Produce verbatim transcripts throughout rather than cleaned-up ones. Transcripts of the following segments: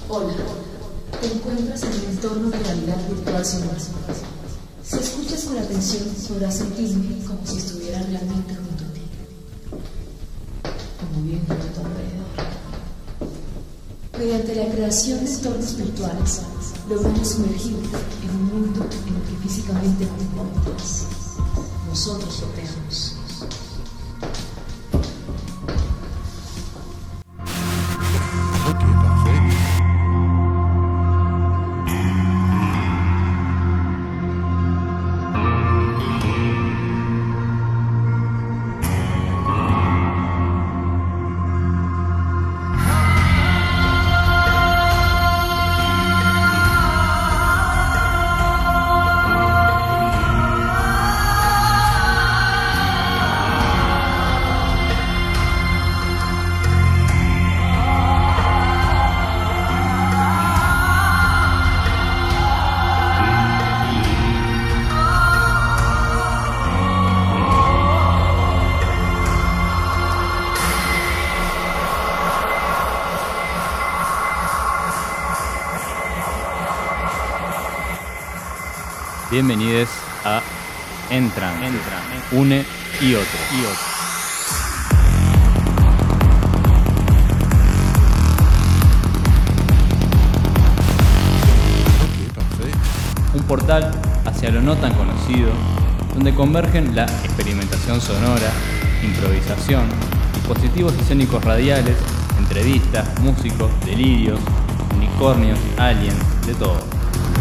Hola, te encuentras en un entorno de realidad virtual sonora. Si escuchas con atención, podrás sentirme como si estuviera realmente junto a ti, como viendo a tu alrededor. Mediante la creación de entornos virtuales, logramos sumergirte en un mundo en el que físicamente no te encuentras. Nosotros lo creamos. Bienvenidos a Entran, Entran, Une y Otro. Y otro. Un portal hacia lo no tan conocido, donde convergen la experimentación sonora, improvisación, dispositivos escénicos radiales, entrevistas, músicos, delirios, unicornios, aliens, de todo.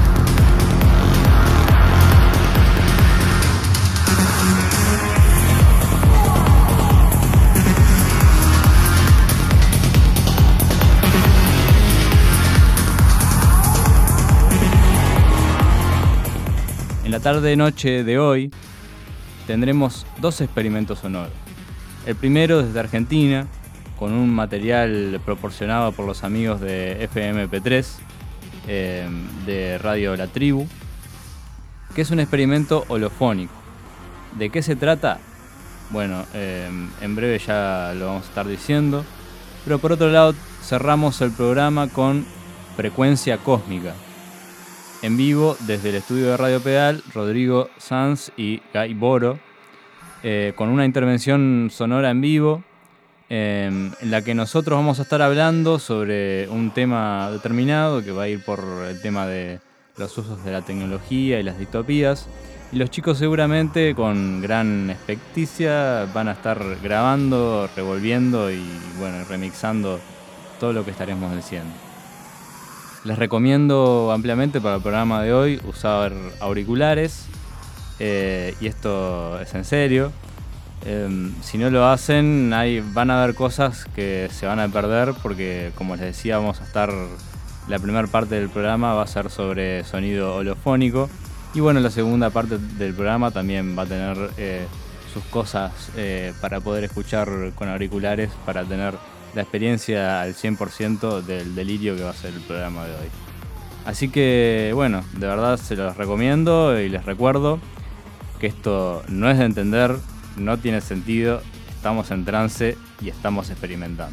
En la tarde-noche de hoy tendremos dos experimentos sonoros. El primero desde Argentina, con un material proporcionado por los amigos de F M P tres, eh, de Radio La Tribu, que es un experimento holofónico. ¿De qué se trata? Bueno, eh, en breve ya lo vamos a estar diciendo, pero por otro lado cerramos el programa con Frecuencia Cósmica, en vivo desde el estudio de Radio Pedal, Rodrigo Sanz y Guy Boro, eh, con una intervención sonora en vivo, eh, en la que nosotros vamos a estar hablando sobre un tema determinado, que va a ir por el tema de los usos de la tecnología y las distopías, y los chicos seguramente con gran experticia van a estar grabando, revolviendo y bueno, remixando todo lo que estaremos diciendo. Les recomiendo ampliamente para el programa de hoy usar auriculares, eh, y esto es en serio. Eh, si no lo hacen, hay, van a haber cosas que se van a perder porque, como les decía, vamos a estar, la primera parte del programa va a ser sobre sonido holofónico y bueno, la segunda parte del programa también va a tener eh, sus cosas eh, para poder escuchar con auriculares, para tener la experiencia al cien por ciento del delirio que va a ser el programa de hoy. Así que, bueno, de verdad se los recomiendo y les recuerdo que esto no es de entender, no tiene sentido, estamos en trance y estamos experimentando.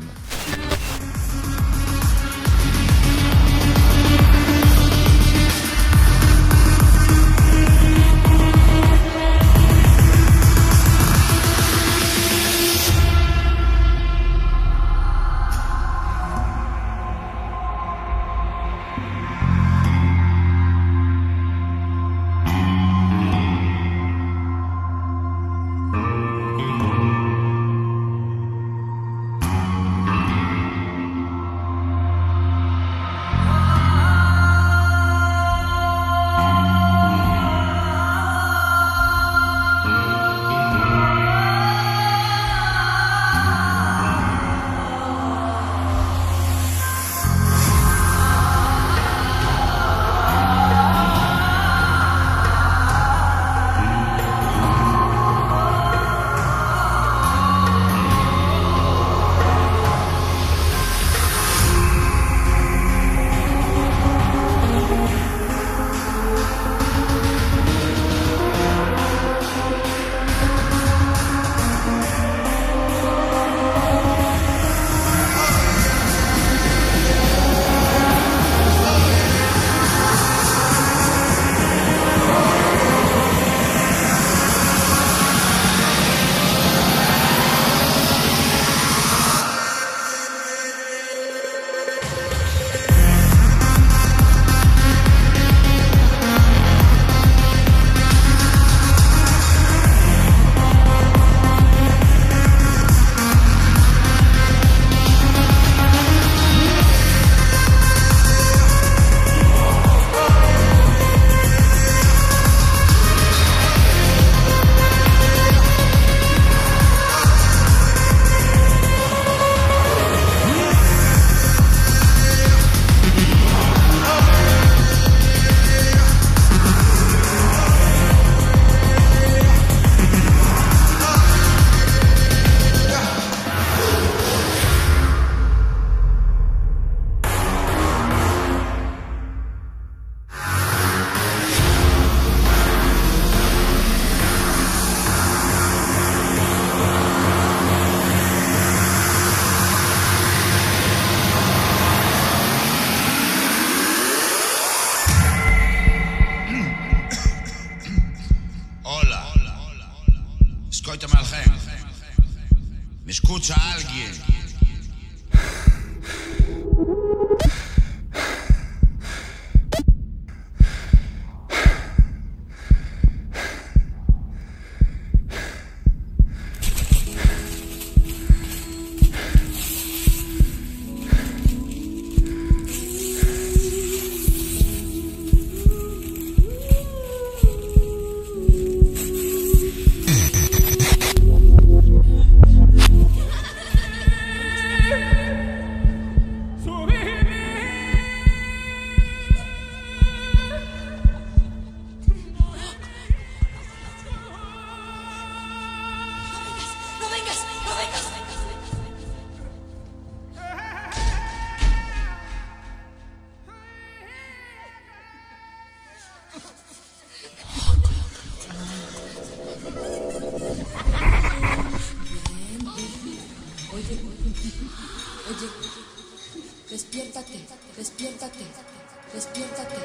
Oye, despiértate, despiértate, despiértate.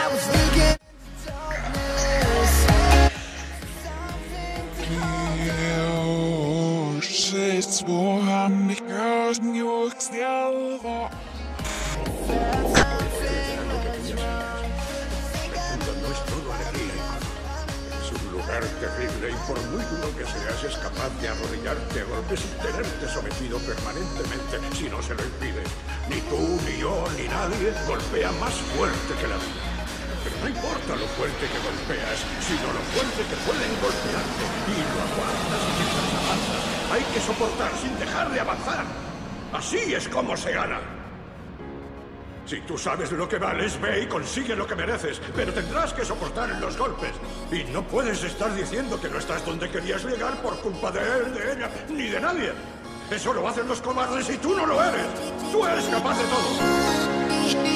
No es todo alegría y paz. Es un lugar terrible y por muy duro que seas es capaz de arrodillarte a golpes y tenerte sometido permanentemente si no se lo impides. Ni tú, ni yo, ni nadie golpea más fuerte que la vida. Pero no importa lo fuerte que golpeas, sino lo fuerte que pueden golpearte. Y lo aguantas mientras avanzas. Hay que soportar sin dejar de avanzar. Así es como se gana. Si tú sabes lo que vales, ve y consigue lo que mereces, pero tendrás que soportar los golpes. Y no puedes estar diciendo que no estás donde querías llegar por culpa de él, de ella, ni de nadie. Eso lo hacen los cobardes y tú no lo eres. Tú eres capaz de todo.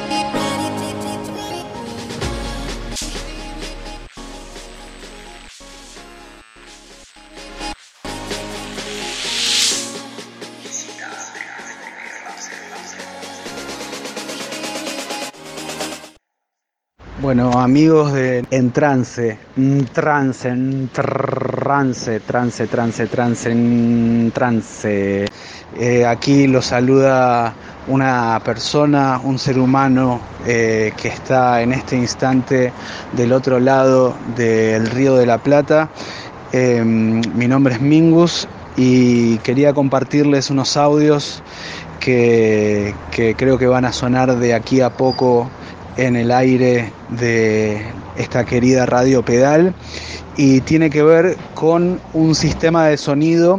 Bueno, amigos de En Trance, en Trance, en Trance, Trance, Trance, Trance, en Trance. Eh, aquí los saluda una persona, un ser humano eh, que está en este instante del otro lado del Río de la Plata. Eh, mi nombre es Mingus y quería compartirles unos audios que, que creo que van a sonar de aquí a poco en el aire de esta querida Radio Pedal, y tiene que ver con un sistema de sonido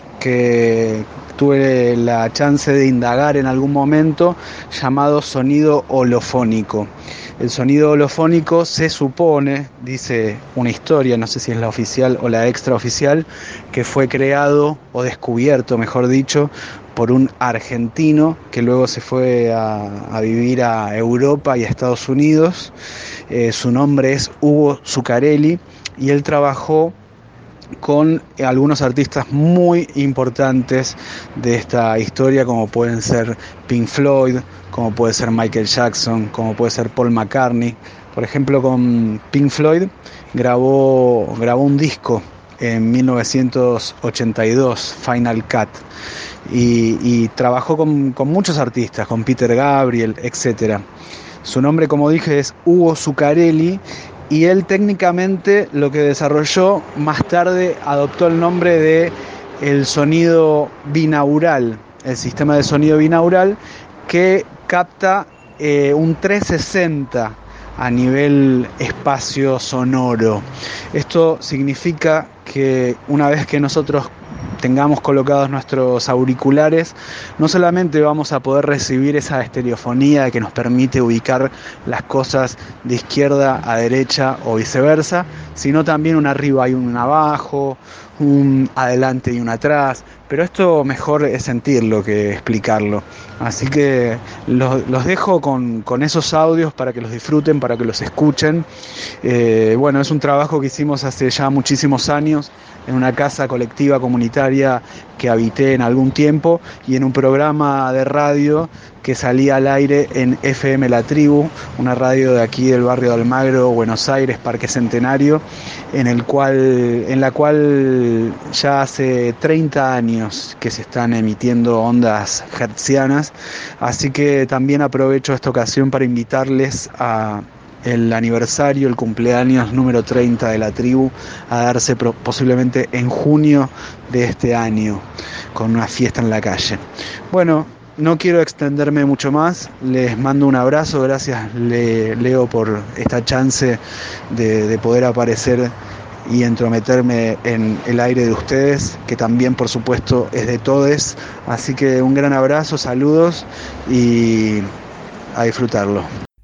que tuve la chance de indagar en algún momento, llamado sonido holofónico. El sonido holofónico se supone, dice una historia, no sé si es la oficial o la extraoficial, que fue creado o descubierto, mejor dicho, por un argentino que luego se fue a, a vivir a Europa y a Estados Unidos. Eh, su nombre es Hugo Zuccarelli y él trabajó con algunos artistas muy importantes de esta historia, como pueden ser Pink Floyd, como puede ser Michael Jackson, como puede ser Paul McCartney. Por ejemplo, con Pink Floyd grabó, grabó un disco en mil novecientos ochenta y dos, Final Cut, y, y trabajó con, con muchos artistas, con Peter Gabriel, etcétera. Su nombre, como dije, es Hugo Zuccarelli, y él técnicamente lo que desarrolló más tarde adoptó el nombre de el sonido binaural, el sistema de sonido binaural que capta eh, un trescientos sesenta a nivel espacio sonoro. Esto significa que una vez que nosotros tengamos colocados nuestros auriculares, no solamente vamos a poder recibir esa estereofonía que nos permite ubicar las cosas de izquierda a derecha o viceversa, sino también un arriba y un abajo, un adelante y un atrás. Pero esto mejor es sentirlo que explicarlo. Así que los, los dejo con, con esos audios para que los disfruten, para que los escuchen. Eh, bueno, es un trabajo que hicimos hace ya muchísimos años en una casa colectiva comunitaria que habité en algún tiempo, y en un programa de radio que salía al aire en F M La Tribu, una radio de aquí del barrio de Almagro, Buenos Aires, Parque Centenario, en el cual, en la cual ya hace treinta años que se están emitiendo ondas hertzianas. Así que también aprovecho esta ocasión para invitarles a el aniversario, el cumpleaños número treinta de La Tribu, a darse posiblemente en junio de este año, con una fiesta en la calle. Bueno, no quiero extenderme mucho más, les mando un abrazo, gracias Le, Leo por esta chance de, de poder aparecer y entrometerme en el aire de ustedes, que también por supuesto es de todes. Así que un gran abrazo, saludos y a disfrutarlo.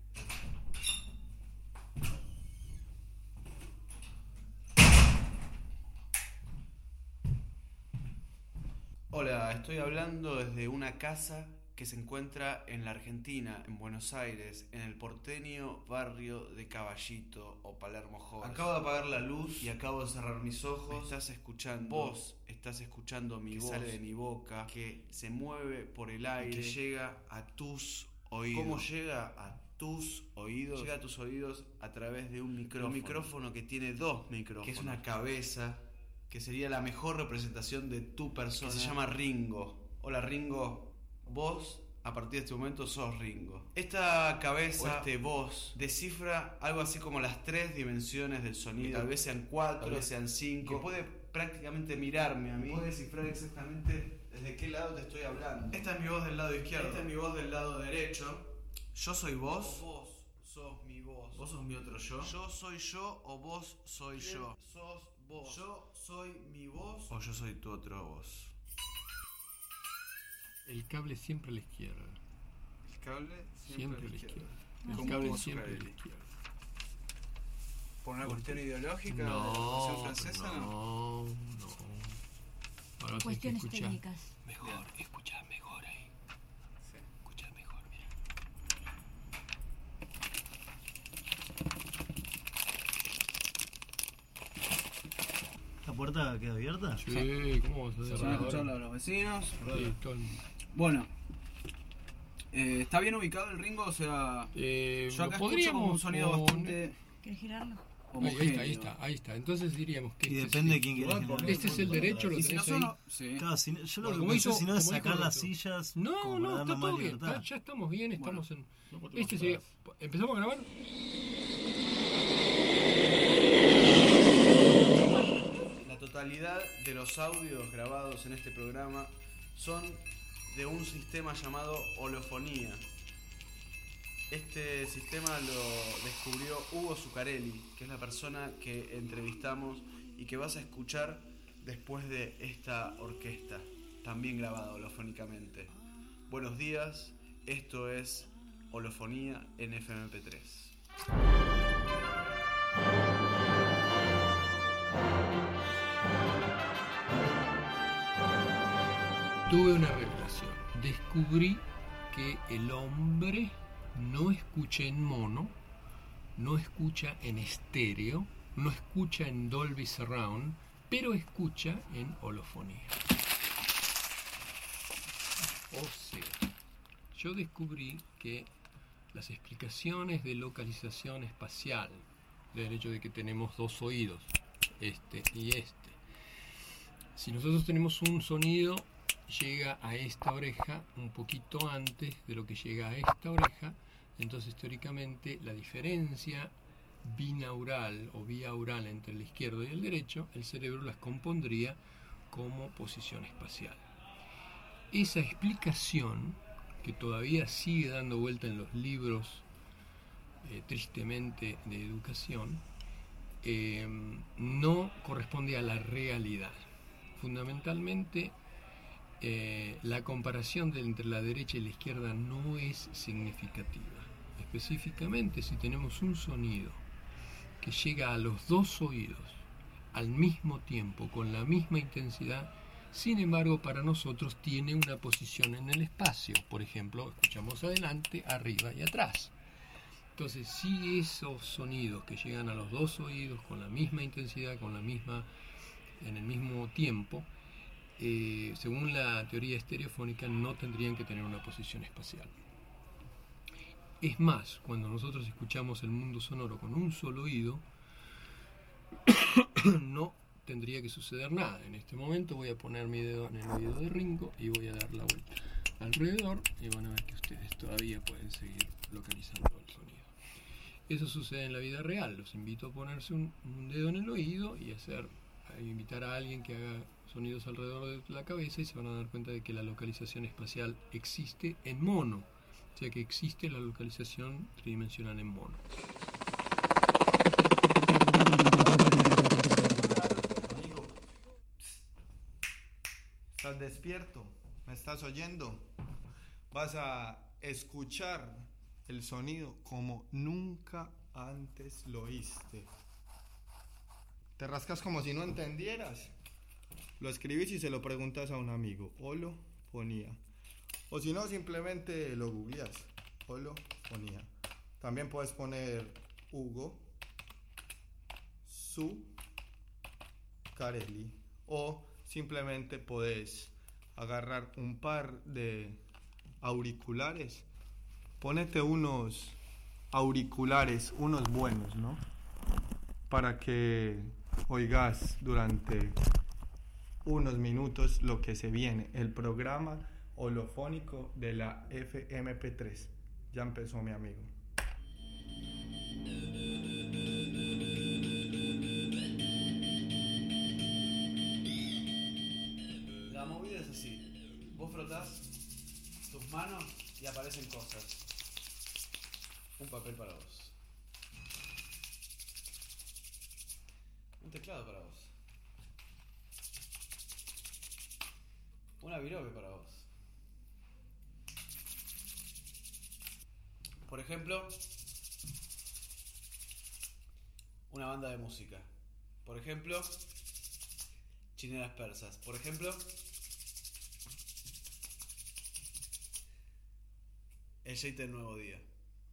Hola, estoy hablando desde una casa que se encuentra en la Argentina, en Buenos Aires, en el porteño barrio de Caballito o Palermo Joven. Acabo de apagar la luz y acabo de cerrar mis ojos. ¿Me estás escuchando? Vos estás escuchando mi voz, que sale de mi boca, que se mueve por el aire, que llega a tus oídos. ¿Cómo llega a tus oídos? Llega a tus oídos a través de un micrófono. Un micrófono que tiene dos micrófonos. Que es una cabeza, que sería la mejor representación de tu persona. Que se llama Ringo. Hola Ringo, vos a partir de este momento sos Ringo. Esta cabeza, o este voz, descifra algo así como las tres dimensiones del sonido. Tal vez sean cuatro, tal vez sean cinco. Que puede prácticamente mirarme a mí. Puede descifrar exactamente desde qué lado te estoy hablando. Esta es mi voz del lado izquierdo. Esta es mi voz del lado derecho. Yo soy vos. O vos sos mi voz. Vos sos mi otro yo. Yo soy yo o vos soy yo. Sos vos. Yo soy mi voz o yo soy tu otro vos. El cable siempre a la izquierda. El cable siempre, siempre a la izquierda. izquierda. El cable siempre a la izquierda. ¿Por una cuestión ideológica no, de la Revolución Francesa? No, no. Ahora cuestiones técnicas. Mejor, escuchá mejor ahí. Sí. Escuchá mejor, mira. ¿La puerta queda abierta? Sí, ¿cómo vas a hacer? Se van a escuchar a los vecinos. Sí, todo el... Bueno, eh, ¿está bien ubicado el Ringo? O sea, eh, yo acá podríamos escucho como un sonido poner... bastante... ¿Querés girarlo? Ahí, ahí está, ahí está, ahí está. Entonces diríamos que... Y este depende es, de quién quiere. Este es el derecho, lo y si tenés no ahí. solo... sí. Claro, si, yo lo Bueno, que pensé hizo, si no es sacar las otro. sillas. No, no, está todo bien. Libertad. Está, ya estamos bien, estamos bueno. en... No, este sería... ¿Empezamos a grabar? La totalidad de los audios grabados en este programa son de un sistema llamado holofonía. Este sistema lo descubrió Hugo Zuccarelli, que es la persona que entrevistamos y que vas a escuchar después de esta orquesta, también grabada holofónicamente. Buenos días, esto es Holofonía en F M P tres. Tuve una revelación. Descubrí que el hombre no escucha en mono, no escucha en estéreo, no escucha en Dolby Surround, pero escucha en holofonía. O sea, yo descubrí que las explicaciones de localización espacial, del hecho de que tenemos dos oídos, este y este, si nosotros tenemos un sonido, llega a esta oreja un poquito antes de lo que llega a esta oreja, entonces teóricamente la diferencia binaural o biaural entre el izquierdo y el derecho, el cerebro las compondría como posición espacial. Esa explicación, que todavía sigue dando vuelta en los libros eh, tristemente de educación, eh, no corresponde a la realidad. Fundamentalmente, Eh, la comparación de entre la derecha y la izquierda no es significativa. Específicamente, si tenemos un sonido que llega a los dos oídos al mismo tiempo, con la misma intensidad, sin embargo, para nosotros tiene una posición en el espacio. Por ejemplo, escuchamos adelante, arriba y atrás. Entonces, si esos sonidos que llegan a los dos oídos con la misma intensidad, con la misma, en el mismo tiempo, Eh, según la teoría estereofónica, no tendrían que tener una posición espacial. Es más, cuando nosotros escuchamos el mundo sonoro con un solo oído, no tendría que suceder nada. En este momento voy a poner mi dedo en el oído de Ringo y voy a dar la vuelta alrededor y van a ver que ustedes todavía pueden seguir localizando el sonido. Eso sucede en la vida real. Los invito a ponerse un, un dedo en el oído y hacer, a invitar a alguien que haga sonidos alrededor de la cabeza y se van a dar cuenta de que la localización espacial existe en mono, o sea que existe la localización tridimensional en mono. Amigo, ¿estás despierto? ¿Me estás oyendo? Vas a escuchar el sonido como nunca antes lo oíste. Te rascas como si no entendieras. Lo escribís y se lo preguntas a un amigo. Holofonía. O si no, simplemente lo googleas. Holofonía. También puedes poner Hugo Zuccarelli. O simplemente podés agarrar un par de auriculares. Ponete unos auriculares, unos buenos, ¿no? Para que oigas durante unos minutos lo que se viene, el programa holofónico de la F M P tres. Ya empezó, mi amigo. La movida es así. Vos frotás tus manos y aparecen cosas. Un papel para vos. Un teclado para vos. Una virobe para vos. Por ejemplo, una banda de música. Por ejemplo, chineras persas. Por ejemplo, el Sheite del Nuevo Día.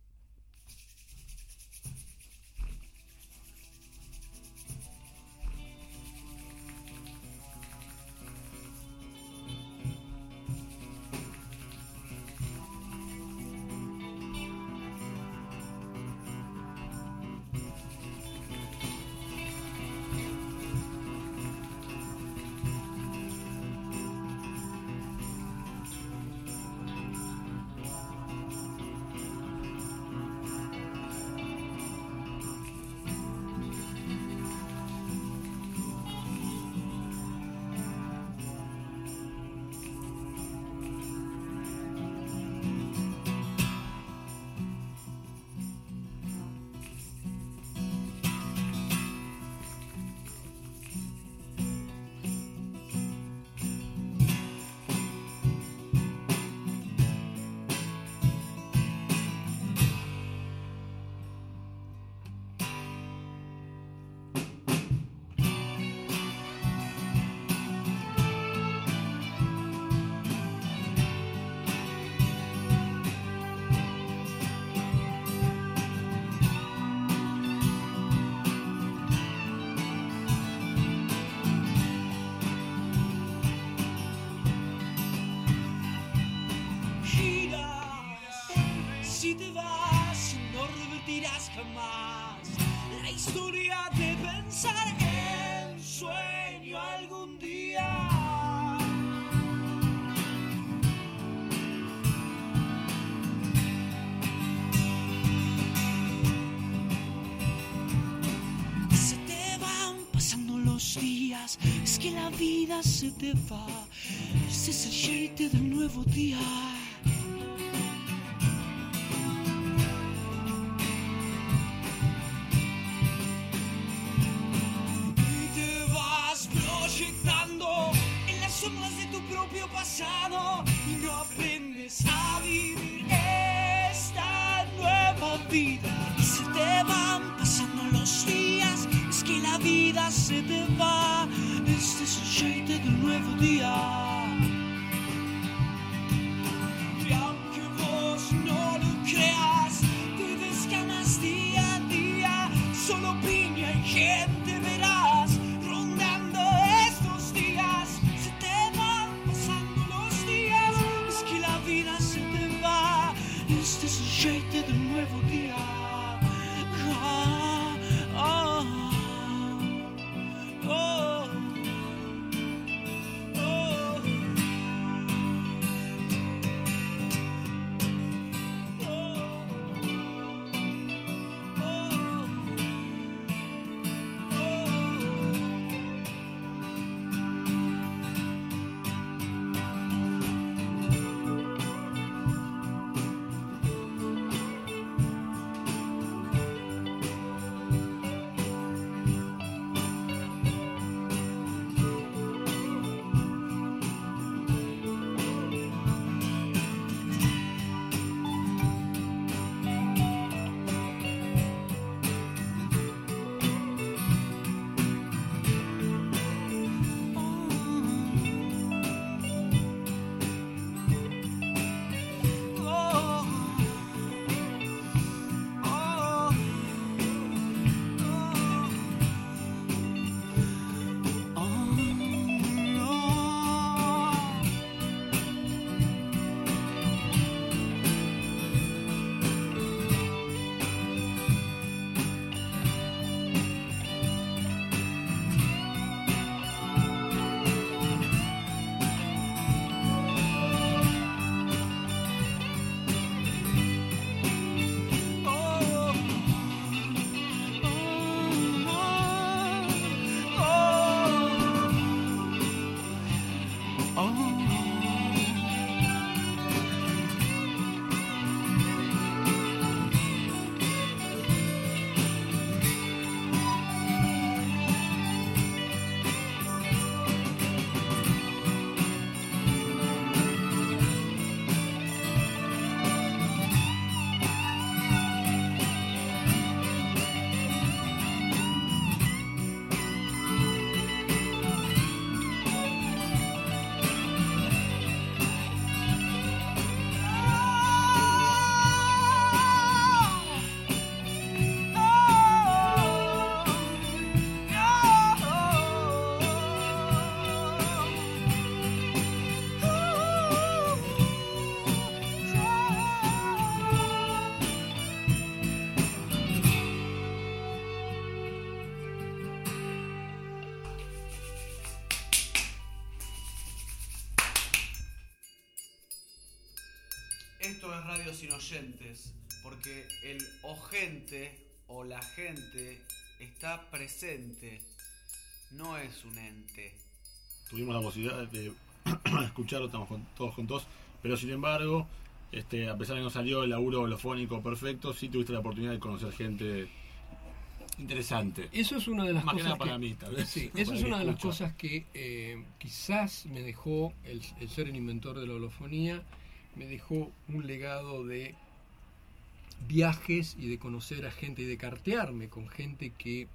Si te vas, no repetirás jamás la historia de pensar en sueño algún día. Se te van pasando los días, es que la vida se te va. Este es el Sheite del nuevo día. En las sombras de tu propio pasado y no aprendes a vivir esta nueva vida. Y se te van pasando los días, es que la vida se te va. Este es el Sheite del nuevo día. Y aunque vos no lo creas, te desganas día a día. Solo piña y gente verás rondando estos días. Se te van pasando los días, es que la vida se te va. Este es el Sheite del nuevo día. Ah, ah, oh, oh, radio sin oyentes, porque el ogente o la gente está presente, no es un ente. Tuvimos la posibilidad de escucharlo, estamos con, todos juntos, pero sin embargo, este, a pesar de que no salió el laburo holofónico perfecto, sí tuviste la oportunidad de conocer gente interesante. Eso es una de las Más que cosas nada para que, mí, tal vez. sí, Para eso es el que una de las escucha. cosas que eh, quizás me dejó el, el ser el inventor de la holofonía, me dejó un legado de viajes y de conocer a gente y de cartearme con gente que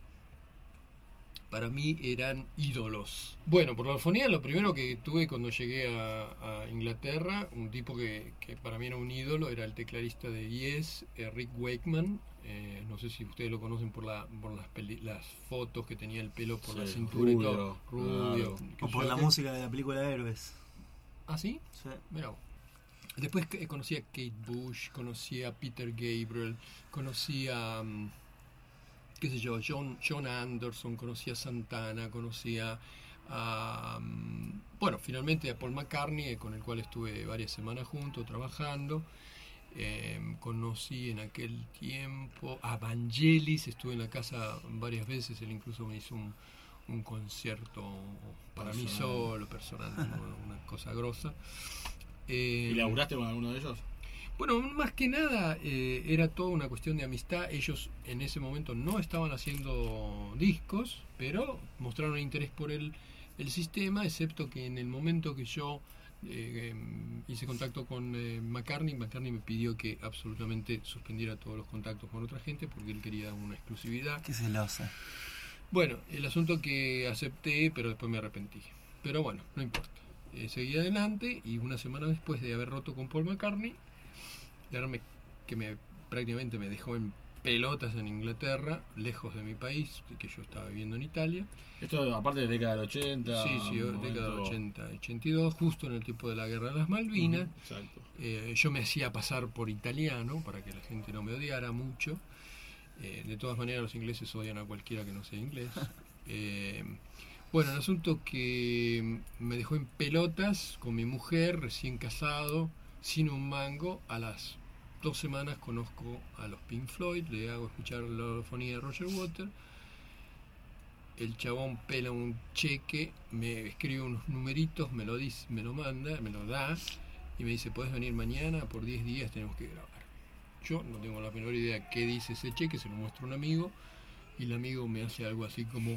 para mí eran ídolos. Bueno, por la holofonía lo primero que tuve cuando llegué a, a Inglaterra, un tipo que, que para mí era un ídolo, era el tecladista de Yes, eh, Rick Wakeman. Eh, no sé si ustedes lo conocen por, la, por las, peli, las fotos que tenía el pelo por Sí, la cintura y rubio, todo. Rubio. claro. que O por yo la que- música de la película Héroes. ¿Ah, sí? Sí. Mirá vos. Después que- conocí a Kate Bush, conocí a Peter Gabriel, conocí a, mm, qué sé yo, John, John Anderson, conocí a Santana, conocí a, a, mm, bueno, finalmente a Paul McCartney, eh, con el cual estuve varias semanas juntos trabajando. Eh, conocí en aquel tiempo a Vangelis, estuve en la casa varias veces, él incluso me hizo un, un concierto para mí Personal. solo, personal, una, una cosa grosa. Eh, ¿Y laburaste con alguno de ellos? Bueno, más que nada eh, era toda una cuestión de amistad. Ellos en ese momento no estaban haciendo discos, pero mostraron interés por el, el sistema, excepto que en el momento que yo eh, em, hice contacto con eh, McCartney, McCartney me pidió que absolutamente suspendiera todos los contactos con otra gente porque él quería una exclusividad. Qué celosa. Bueno, el asunto que acepté, pero después me arrepentí. Pero bueno, no importa. Eh, seguí adelante y una semana después de haber roto con Paul McCartney, de haberme, que me prácticamente me dejó en pelotas en Inglaterra, lejos de mi país, que yo estaba viviendo en Italia. Esto aparte de la década del ochenta. Sí, sí, un década del momento- ochenta, ochenta y dos, justo en el tiempo de la Guerra de las Malvinas. Ujú, exacto. Eh, yo me hacía pasar por italiano para que la gente no me odiara mucho. Eh, de todas maneras, los ingleses odian a cualquiera que no sea inglés. Eh, bueno, el asunto que me dejó en pelotas con mi mujer, recién casado, sin un mango. A las dos semanas conozco a los Pink Floyd, le hago escuchar la holofonía de Roger Waters. El chabón pela un cheque, me escribe unos numeritos, me lo dice, me lo manda, me lo da y me dice, ¿puedes venir mañana? Por diez días tenemos que grabar. Yo no tengo la menor idea qué dice ese cheque, se lo muestro a un amigo y el amigo me hace algo así como...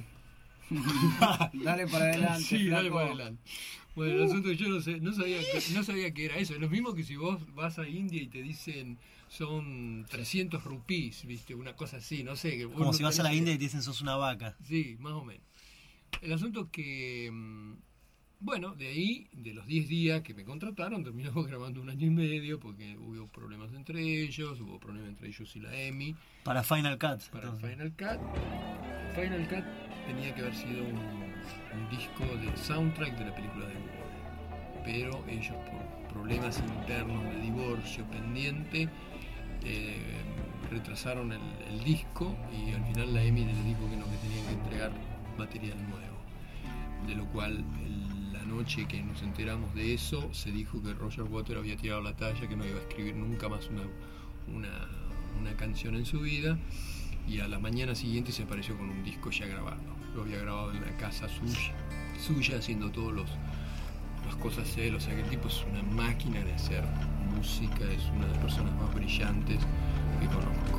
Dale para adelante. Sí, dale flaco. para adelante. Bueno, el asunto es que yo no sé, no sabía que, no sabía que era eso. Es lo mismo que si vos vas a India y te dicen son trescientos rupíes, ¿viste? Una cosa así, no sé. Que vos Como no si vas a la tenés- India y te dicen sos una vaca. Sí, más o menos. El asunto que, mm, bueno, de ahí, de los diez días que me contrataron, terminamos grabando un año y medio porque hubo problemas entre ellos, hubo problemas entre ellos y la EMI. Para Final Cut. Para entonces. el Final Cut. Final Cut tenía que haber sido un, un disco de soundtrack de la película de Google. Pero ellos, por problemas internos de divorcio pendiente, eh, retrasaron el, el disco y al final la EMI les dijo que no, que tenían que entregar material nuevo. De lo cual, el- la noche que nos enteramos de eso, se dijo que Roger Waters había tirado la talla, que no iba a escribir nunca más una, una, una canción en su vida. Y a la mañana siguiente se apareció con un disco ya grabado. Lo había grabado en la casa suya, suya haciendo todos los las cosas él. O sea que el tipo es una máquina de hacer música, es una de las personas más brillantes que conozco.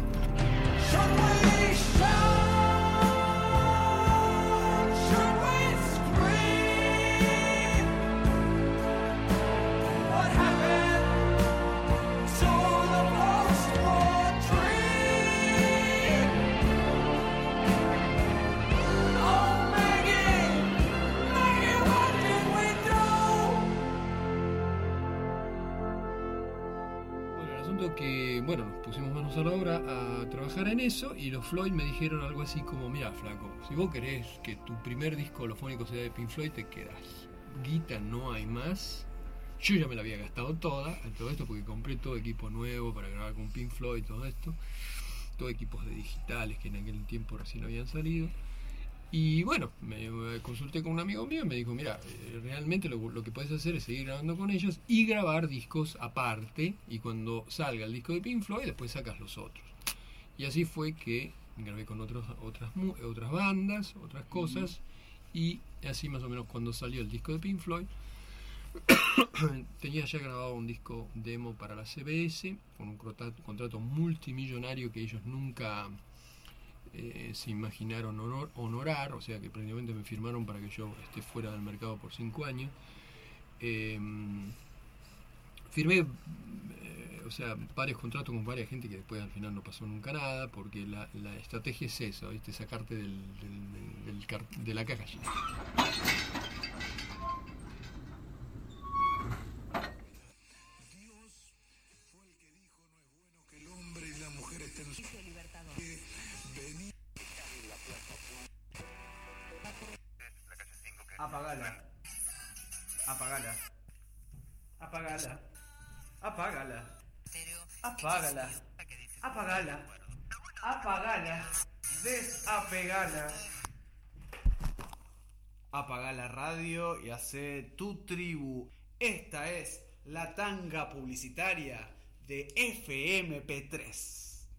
Bueno, el asunto que, bueno, nos pusimos manos a la obra a trabajar en eso y los Floyd me dijeron algo así como, mira, flaco, si vos querés que tu primer disco holofónico sea de Pink Floyd, te quedás. Guita no hay más. Yo ya me la había gastado toda, en todo esto, porque compré todo equipo nuevo para grabar con Pink Floyd, todo esto. Todo equipos de digitales que en aquel tiempo recién habían salido. Y bueno, me consulté con un amigo mío y me dijo, mira, eh, realmente lo, lo que puedes hacer es seguir grabando con ellos y grabar discos aparte, y cuando salga el disco de Pink Floyd después sacas los otros. Y así fue que grabé con otros, otras, otras bandas, otras cosas, y así más o menos cuando salió el disco de Pink Floyd tenía ya grabado un disco demo para la C B S con un contrato, contrato multimillonario que ellos nunca eh, se imaginaron honor, honorar, o sea que prácticamente me firmaron para que yo esté fuera del mercado por cinco años. Eh, firmé eh, o sea, varios contratos con varias gente que después al final no pasó nunca nada, porque la, la estrategia es esa, ¿viste? Sacarte del, del, del, del car- de la caja llena. Apagala. Apagala. Apagala. Apagala. Apagala. Apagala. Apagala. Desapegala. Apaga la radio y hace tu tribu. Esta es la tanga publicitaria de F M P tres.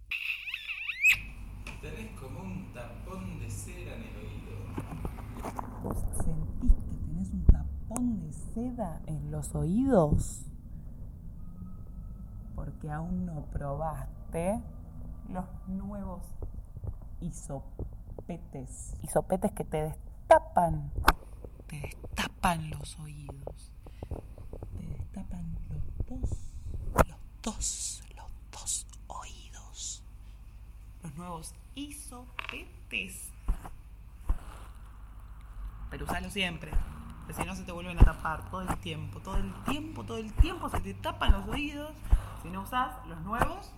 Tenés como un tapón de cera en el oído. ¿Vos sentís que tenés un tapón de seda en los oídos? Porque aún no probaste los nuevos hisopetes. Hisopetes que te destapan. Te destapan los oídos. Te destapan los dos. Los dos. Los dos oídos. Los nuevos hisopetes. Pero usalo siempre, porque si no se te vuelven a tapar todo el tiempo, todo el tiempo, todo el tiempo se te tapan los oídos si no usas los nuevos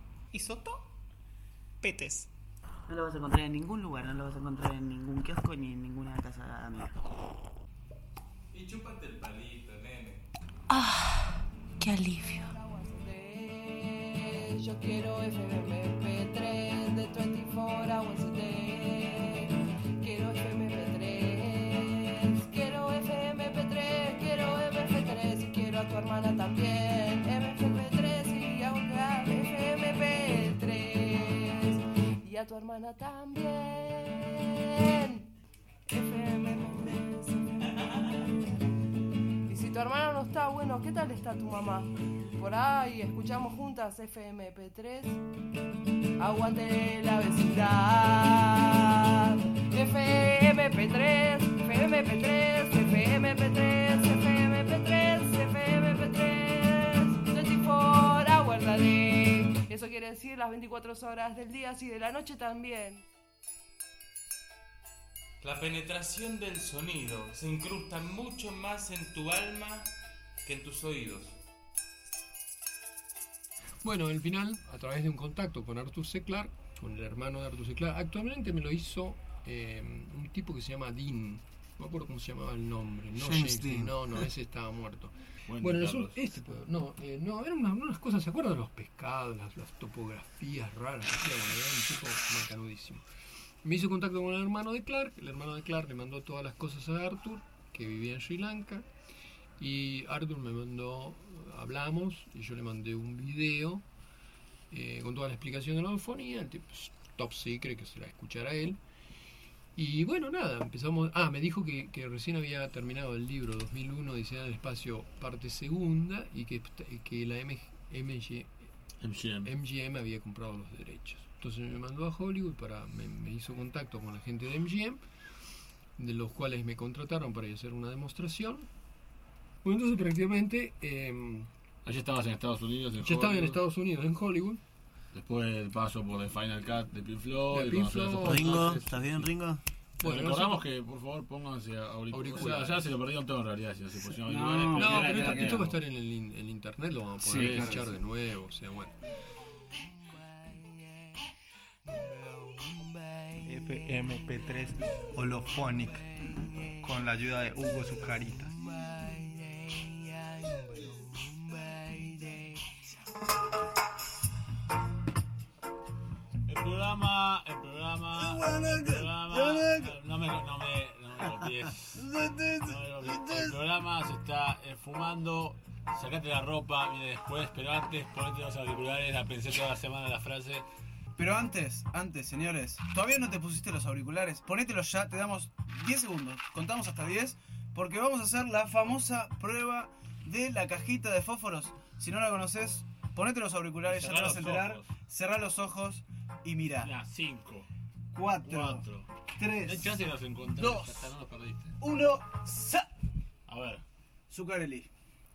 hisopetes. No lo vas a encontrar en ningún lugar, no lo vas a encontrar en ningún kiosco ni en ninguna casa amiga. Y chúpate el palito, nene. ¡Ah! ¡Qué alivio! Yo quiero F M P tres de veinticuatro hours a day. Quiero F M P tres. Quiero F M P tres. Quiero M F tres. Y quiero a tu hermana también. M F P tres y a una F M P tres. Y a tu hermana también. F M P tres. Y si tu hermana no está, bueno, ¿qué tal está tu mamá? Por ahí escuchamos juntas F M P tres. Aguante la vecindad. F M P tres, F M P tres, F M P tres, F M P tres, F M P tres. veinticuatro hours a day. Eso quiere decir las veinticuatro horas del día, y de la noche también. La penetración del sonido se incrusta mucho más en tu alma que en tus oídos. Bueno, al final, a través de un contacto con Arthur C. Clarke, con el hermano de Arthur C. Clarke, actualmente me lo hizo eh, un tipo que se llama Dean. No me acuerdo cómo se llamaba el nombre. No, James James Dean. No, no, ese estaba muerto. Bueno, Bueno, Carlos. eso, este, no, eh, no, eran unas, unas cosas, ¿se acuerdan de los pescados, las, las topografías raras? Bueno, era un tipo macanudísimo. Me hizo contacto con el hermano de Clarke, el hermano de Clarke le mandó todas las cosas a Arthur, que vivía en Sri Lanka, y Arthur me mandó, hablamos, y yo le mandé un video eh, con toda la explicación de la audifonía, el tipo top secret, que se la escuchara él. Y bueno, nada, empezamos. Ah, me dijo que, que recién había terminado el libro dos mil uno, Diseñar el Espacio, parte segunda, y que, que la M G M había comprado los derechos. Entonces me mandó a Hollywood, para me, me hizo contacto con la gente de M G M, de los cuales me contrataron para hacer una demostración. Bueno, entonces prácticamente... Eh, Allí estabas en Estados Unidos. En ya estaba en Estados Unidos, en Hollywood. Después del paso por el Final Cut de Pink Floyd. De Pink Floyd. Ringo, ¿estás bien, Ringo? Bueno, recordamos que por favor pónganse auriculares. O sea, ya se lo perdieron todo en realidad, si no se pusieron No, auriculares. no, pero pero era- esto, esto va a era- estar en el, in- en internet, lo vamos a poder Sí, escuchar claro. de nuevo, o sea, bueno. F M P tres Holophonic con la ayuda de Hugo Zucarita. El programa, el programa, el programa, no, no me, no me, no me copies. No me copies. El programa se está esfumando. Sacate la ropa, viene después, pero antes ponete los auriculares. La pensé toda la semana la frase. Pero antes, antes, señores, todavía no te pusiste los auriculares. Ponételos ya, te damos diez segundos. Contamos hasta diez, porque vamos a hacer la famosa prueba de la cajita de fósforos. Si no la conoces, ponete los auriculares, ya te vas a enterar. Cerrá los ojos y mirá. Ya, cinco. Cuatro. Tres. No hay chance de los encontrar. Dos. Hasta no los perdiste. Uno. ¡Sa! A ver. Zuccarelli.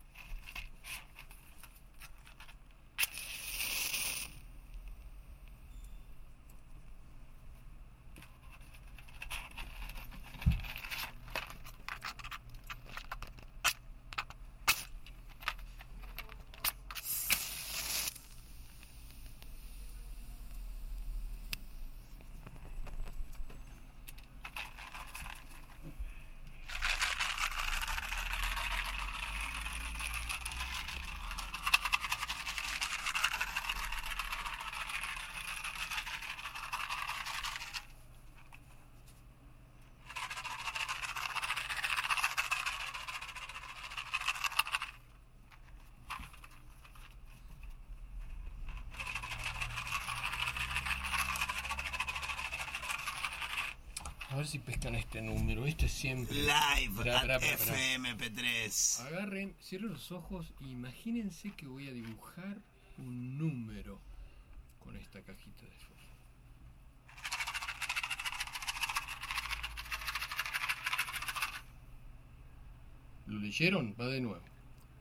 A ver si pescan este número. Esto es siempre. Live Esperá, esperá, at esperá, esperá. F M P tres. Agarren, cierren los ojos e imagínense que voy a dibujar un número con esta cajita de fósforo. ¿Lo leyeron? Va de nuevo.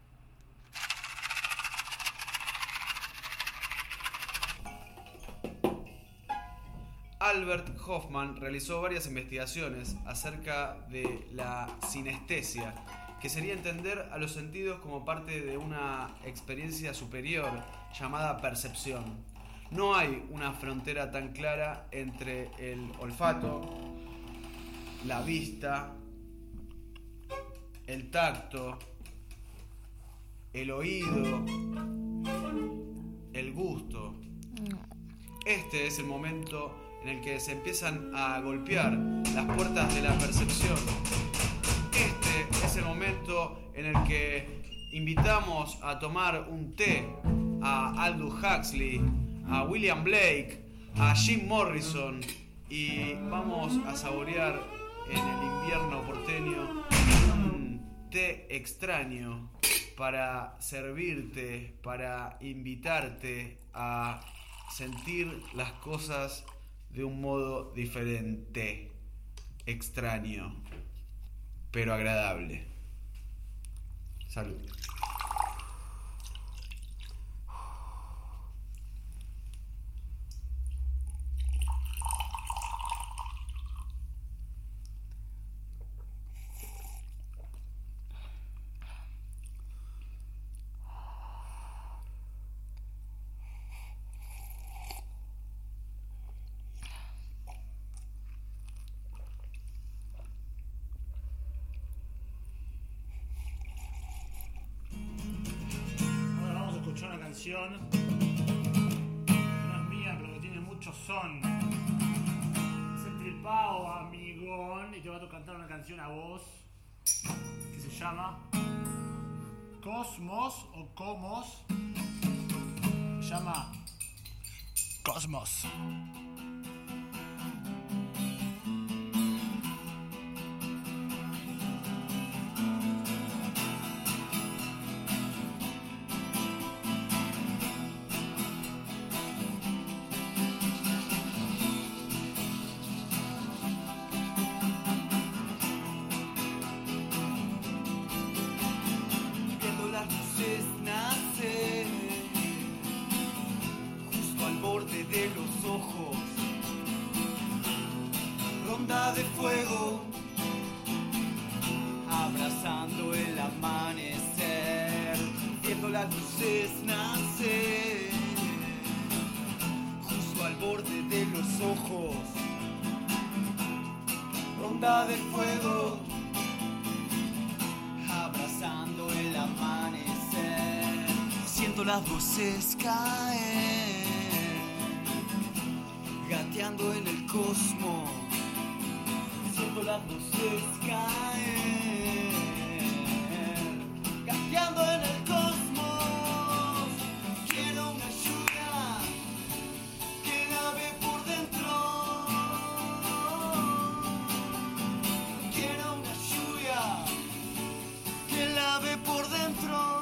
Albert Hoffman realizó varias investigaciones acerca de la sinestesia, que sería entender a los sentidos como parte de una experiencia superior llamada percepción. No hay una frontera tan clara entre el olfato, la vista, el tacto, el oído, el gusto. Este es el momento en el que se empiezan a golpear las puertas de la percepción. Este es el momento en el que invitamos a tomar un té a Aldous Huxley, a William Blake, a Jim Morrison, y vamos a saborear en el invierno porteño un té extraño para servirte, para invitarte a sentir las cosas de un modo diferente, extraño, pero agradable. Salud. Canción que no es mía, pero que tiene mucho son. Es el tripao, amigón, y te va a cantar una canción a vos que se llama Cosmos o Comos. Se llama Cosmos. De fuego, abrazando el amanecer, viendo las luces nacer, justo al borde de los ojos, ronda de fuego, abrazando el amanecer, siento las voces caer, gateando en el cosmos. Siento las voces caer, gateando en el cosmos. Quiero una lluvia que lave por dentro. Quiero una lluvia que lave por dentro.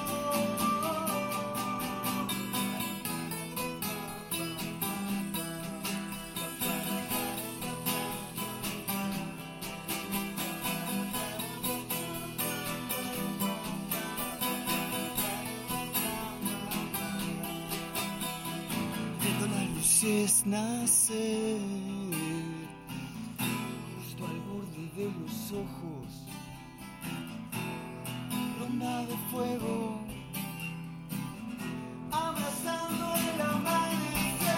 Es nacer justo al borde de los ojos, ronda de fuego, abrazando el amanecer.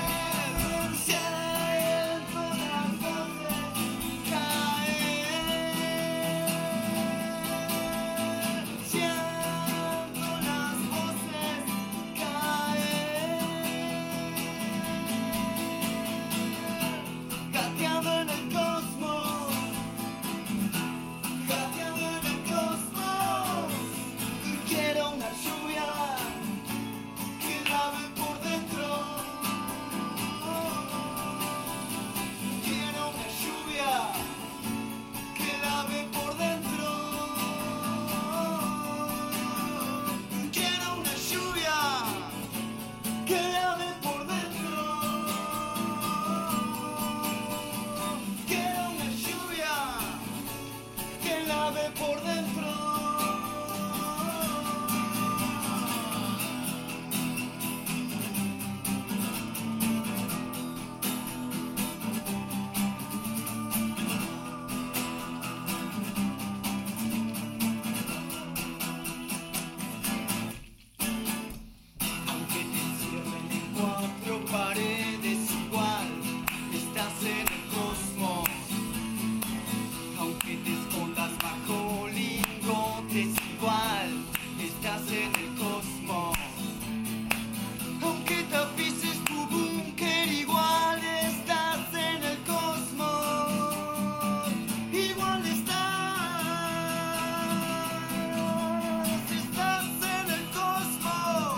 Siento las voces caer, siento las voces caer. Gateando en el cosmos, gateando en el cosmos. Quiero una lluvia que lave por dentro. Quiero una lluvia que lave por dentro. Quiero una lluvia que lave por dentro. Quiero una lluvia que lave por dentro. Aunque te encierren en cuatro paredes igual, estás en el cosmos. Aunque te escondas bajo lingotes igual, estás en el cosmos. Aunque tapices tu búnker igual, estás en el cosmos. Igual estás, estás en el cosmos.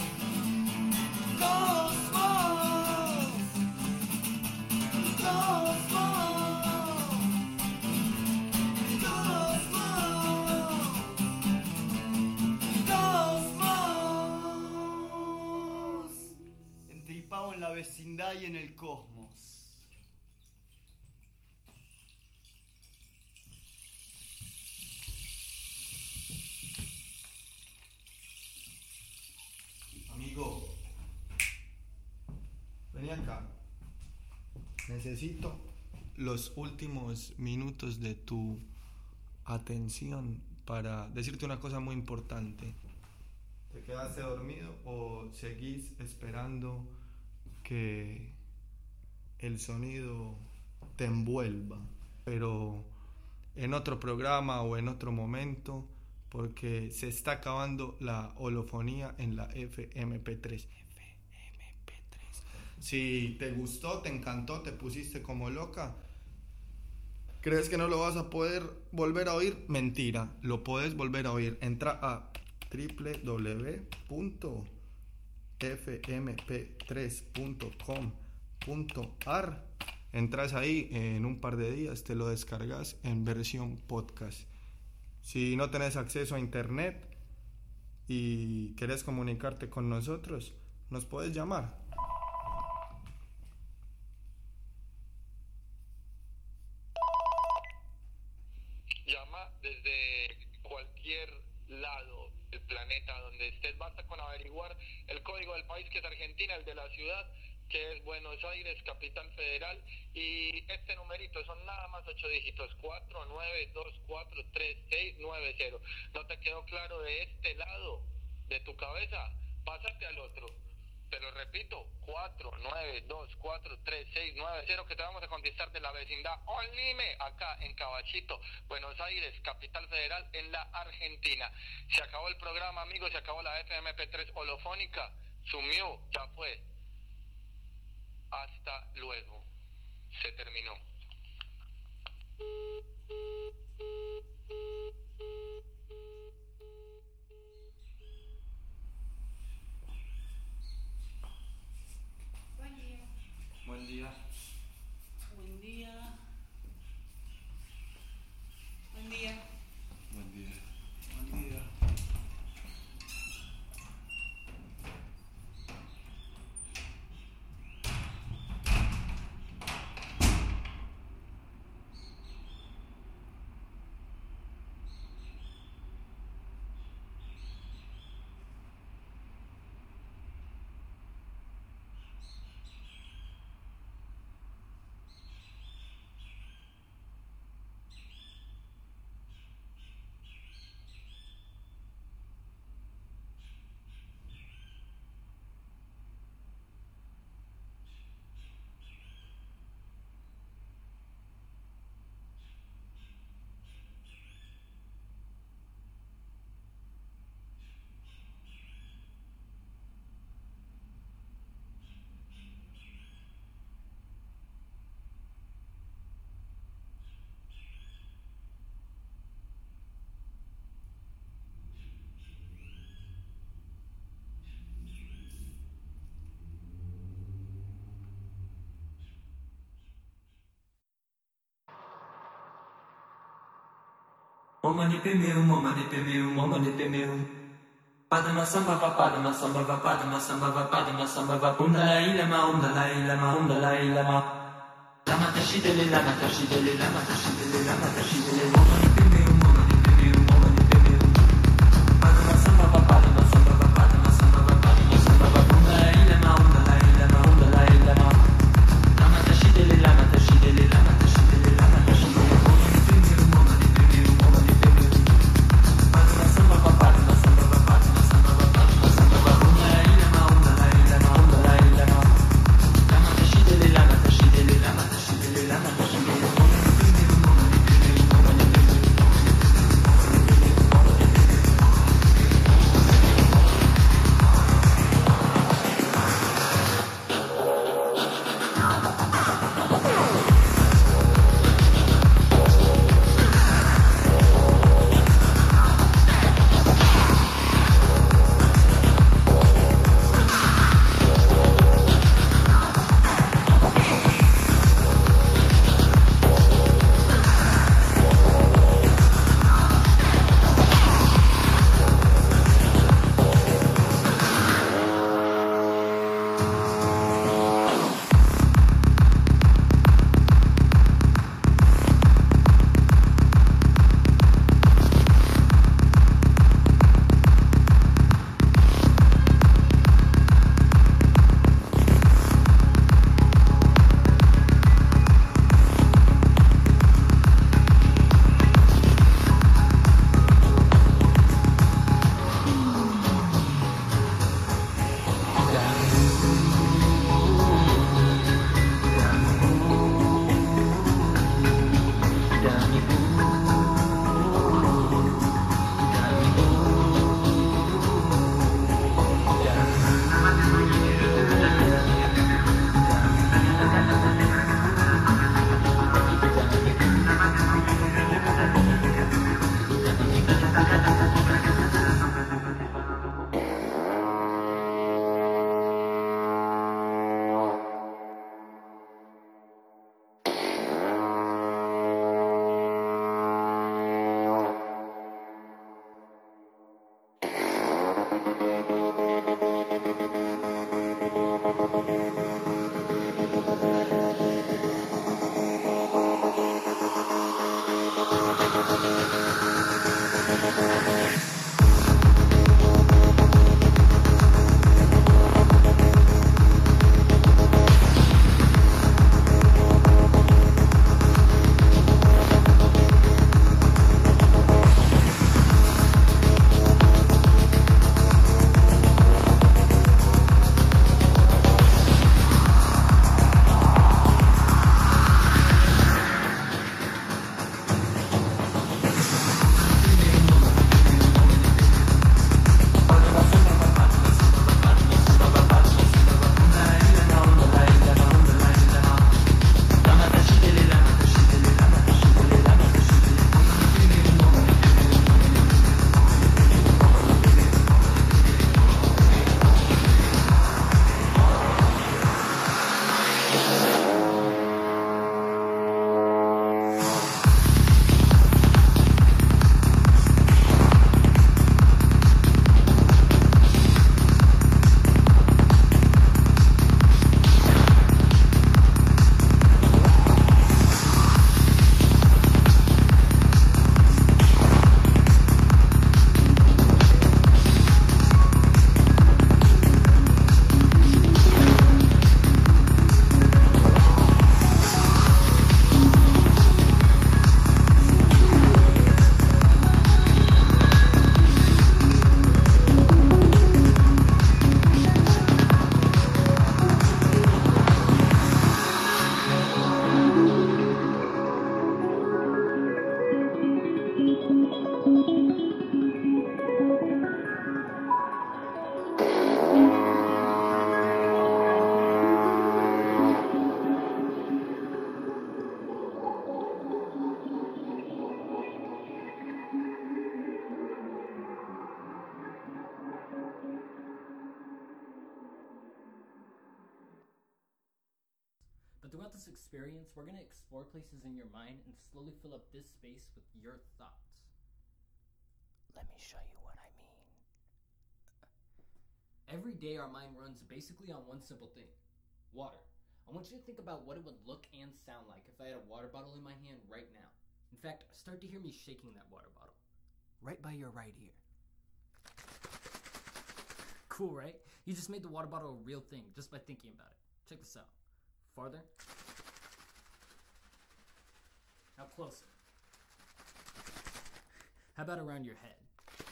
Cosmos, cosmos. Cosmos, entripado en la vecindad y en el cosmos. Amigo, vení acá. Necesito los últimos minutos de tu atención para decirte una cosa muy importante. ¿Te quedaste dormido o seguís esperando que el sonido te envuelva? Pero en otro programa o en otro momento, porque se está acabando la holofonía en la F M P tres. Si te gustó, te encantó, te pusiste como loca, ¿crees que no lo vas a poder volver a oír? Mentira, lo puedes volver a oír. Entra a doble u doble u doble u punto f m p tres punto com punto a r. Entras ahí, en un par de días te lo descargas en versión podcast. Si no tenés acceso a internet y querés comunicarte con nosotros, nos puedes llamar. Llama desde cualquier lado del planeta donde estés, basta con averiguar el código del país, que es Argentina, el de la ciudad, que es Buenos Aires, capital federal, y este numerito son nada más ocho dígitos, cuatro nueve dos cuatro tres seis nueve cero. ¿No te quedó claro de este lado de tu cabeza? Pásate al otro. Te lo repito, cuatro nueve dos cuatro tres seis nueve cero, que te vamos a contestar de la vecindad Olime, acá en Cabachito, Buenos Aires, capital federal, en la Argentina. Se acabó el programa, amigos, se acabó la F M P tres holofónica, sumió, ya fue. Hasta luego. Se terminó. Om mani padme hum, om mani padme hum, om mani padme hum. Padma sambhava, padma sambhava, padma sambhava, padma sambhava. Om Dalai Lama, om Dalai Lama, om Dalai Lama. Lama tashidele, lama tashidele, lama tashidele, lama tashidele. Om mani padme hum, om mani padme hum, om mani padme hum. Padma sambhava, padma sambhava, padma sambhava, padma sambhava. Om Dalai Lama, om Dalai Lama, om Dalai Lama. Lama tashidele, lama tashidele, lama tashidele, lama tashidele. Om mani padme hum, om mani padme hum, om mani padme hum. Padma sambhava, padma sambhava, padma sambhava, padma sambhava. Om Dalai Lama, om Dalai Lama, om Dalai Lama. Lama tashidele, lama tashidele, lama tashidele, lama tashidele. Om mani padme hum, om mani padme hum, om mani padme hum. But throughout this experience, we're going to explore places in your mind and slowly fill up this space with your thoughts. Let me show you what I mean. Every day our mind runs basically on one simple thing. Water. I want you to think about what it would look and sound like if I had a water bottle in my hand right now. In fact, start to hear me shaking that water bottle. Right by your right ear. Cool, right? You just made the water bottle a real thing just by thinking about it. Check this out. Farther. Now closer. How about around your head?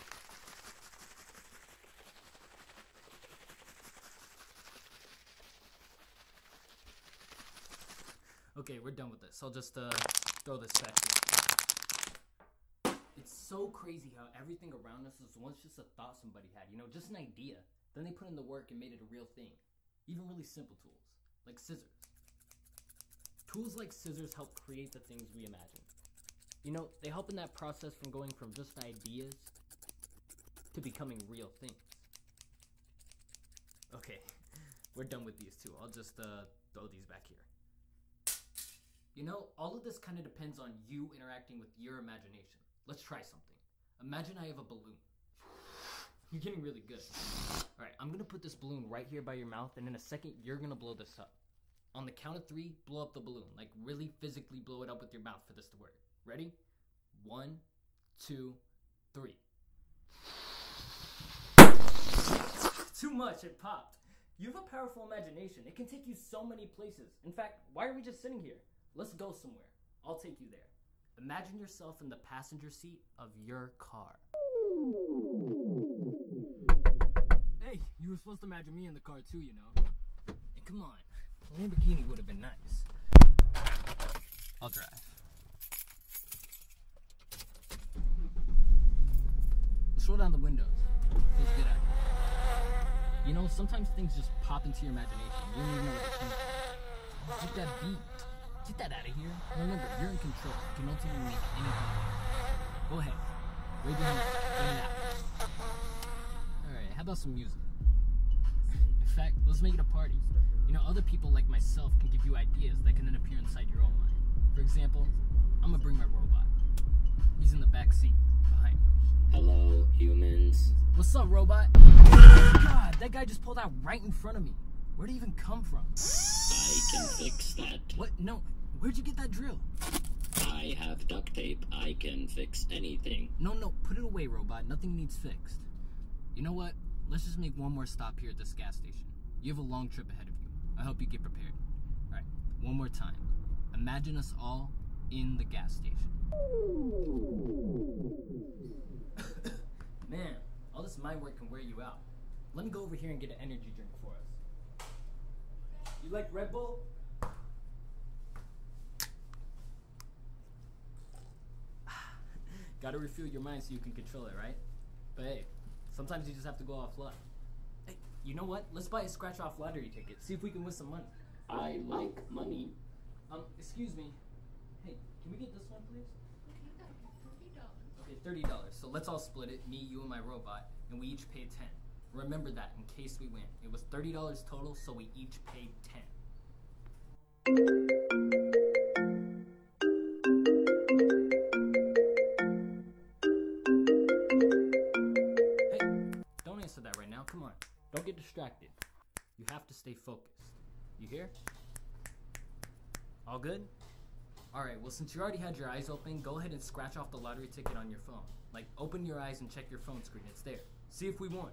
Okay, we're done with this. I'll just uh, throw this back here. It's so crazy how everything around us was once just a thought somebody had, you know, just an idea. Then they put in the work and made it a real thing. Even really simple tools, like scissors. Tools like scissors help create the things we imagine. You know, they help in that process from going from just ideas to becoming real things. Okay, we're done with these two. I'll just uh, throw these back here. You know, all of this kind of depends on you interacting with your imagination. Let's try something. Imagine I have a balloon. You're getting really good. Alright, I'm gonna put this balloon right here by your mouth, and in a second, you're gonna blow this up. On the count of three, blow up the balloon. Like, really physically blow it up with your mouth for this to work. Ready? One, two, three. Too much, it popped. You have a powerful imagination. It can take you so many places. In fact, why are we just sitting here? Let's go somewhere. I'll take you there. Imagine yourself in the passenger seat of your car. Hey, you were supposed to imagine me in the car too, you know. Hey, come on. A Lamborghini would have been nice. I'll drive. Let's roll down the windows. Feels good out here. You know, sometimes things just pop into your imagination. You don't even know what to think. Get that beat. Get that out of here. Remember, you're in control. You can ultimately make anything. Go ahead. Wave your hand. Get it out. Alright, how about some music? In fact, let's make it a party. You know, other people like myself can give you ideas that can then appear inside your own mind. For example, I'm gonna bring my robot. He's in the back seat, behind me. Hello, humans. What's up, robot? God, that guy just pulled out right in front of me. Where'd he even come from? I can fix that. What? No. Where'd you get that drill? I have duct tape. I can fix anything. No, no. Put it away, robot. Nothing needs fixed. You know what? Let's just make one more stop here at this gas station. You have a long trip ahead of you. I hope you get prepared. Alright, one more time. Imagine us all in the gas station. Man, all this mind work can wear you out. Let me go over here and get an energy drink for us. You like Red Bull? Gotta refuel your mind so you can control it, right? But hey, sometimes you just have to go off luck. Hey, you know what? Let's buy a scratch-off lottery ticket. See if we can win some money. I like money. Um, excuse me. Hey, can we get this one, please? Okay, thirty dollars. So let's all split it, me, you, and my robot, and we each pay ten. Remember that in case we win. It was thirty dollars total, so we each paid ten. Hey, don't answer that right now. Come on. Don't get distracted. You have to stay focused. You hear? All good? Alright, well, since you already had your eyes open, go ahead and scratch off the lottery ticket on your phone. Like, open your eyes and check your phone screen. It's there. See if we won.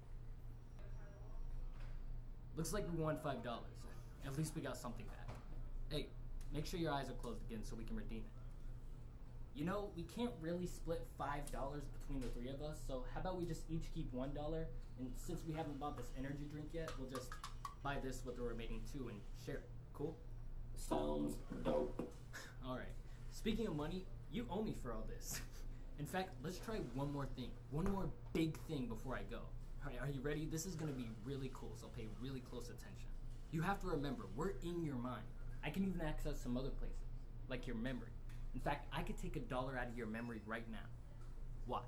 Looks like we won five dollars. At least we got something back. Hey, make sure your eyes are closed again so we can redeem it. You know, we can't really split five dollars between the three of us, so how about we just each keep one dollar, and since we haven't bought this energy drink yet, we'll just buy this with the remaining two and share it. Cool? Sounds dope. Alright. Speaking of money, you owe me for all this. In fact, let's try one more thing. One more big thing before I go. Alright, are you ready? This is gonna be really cool, so pay really close attention. You have to remember, we're in your mind. I can even access some other places, like your memory. In fact, I could take a dollar out of your memory right now. Watch.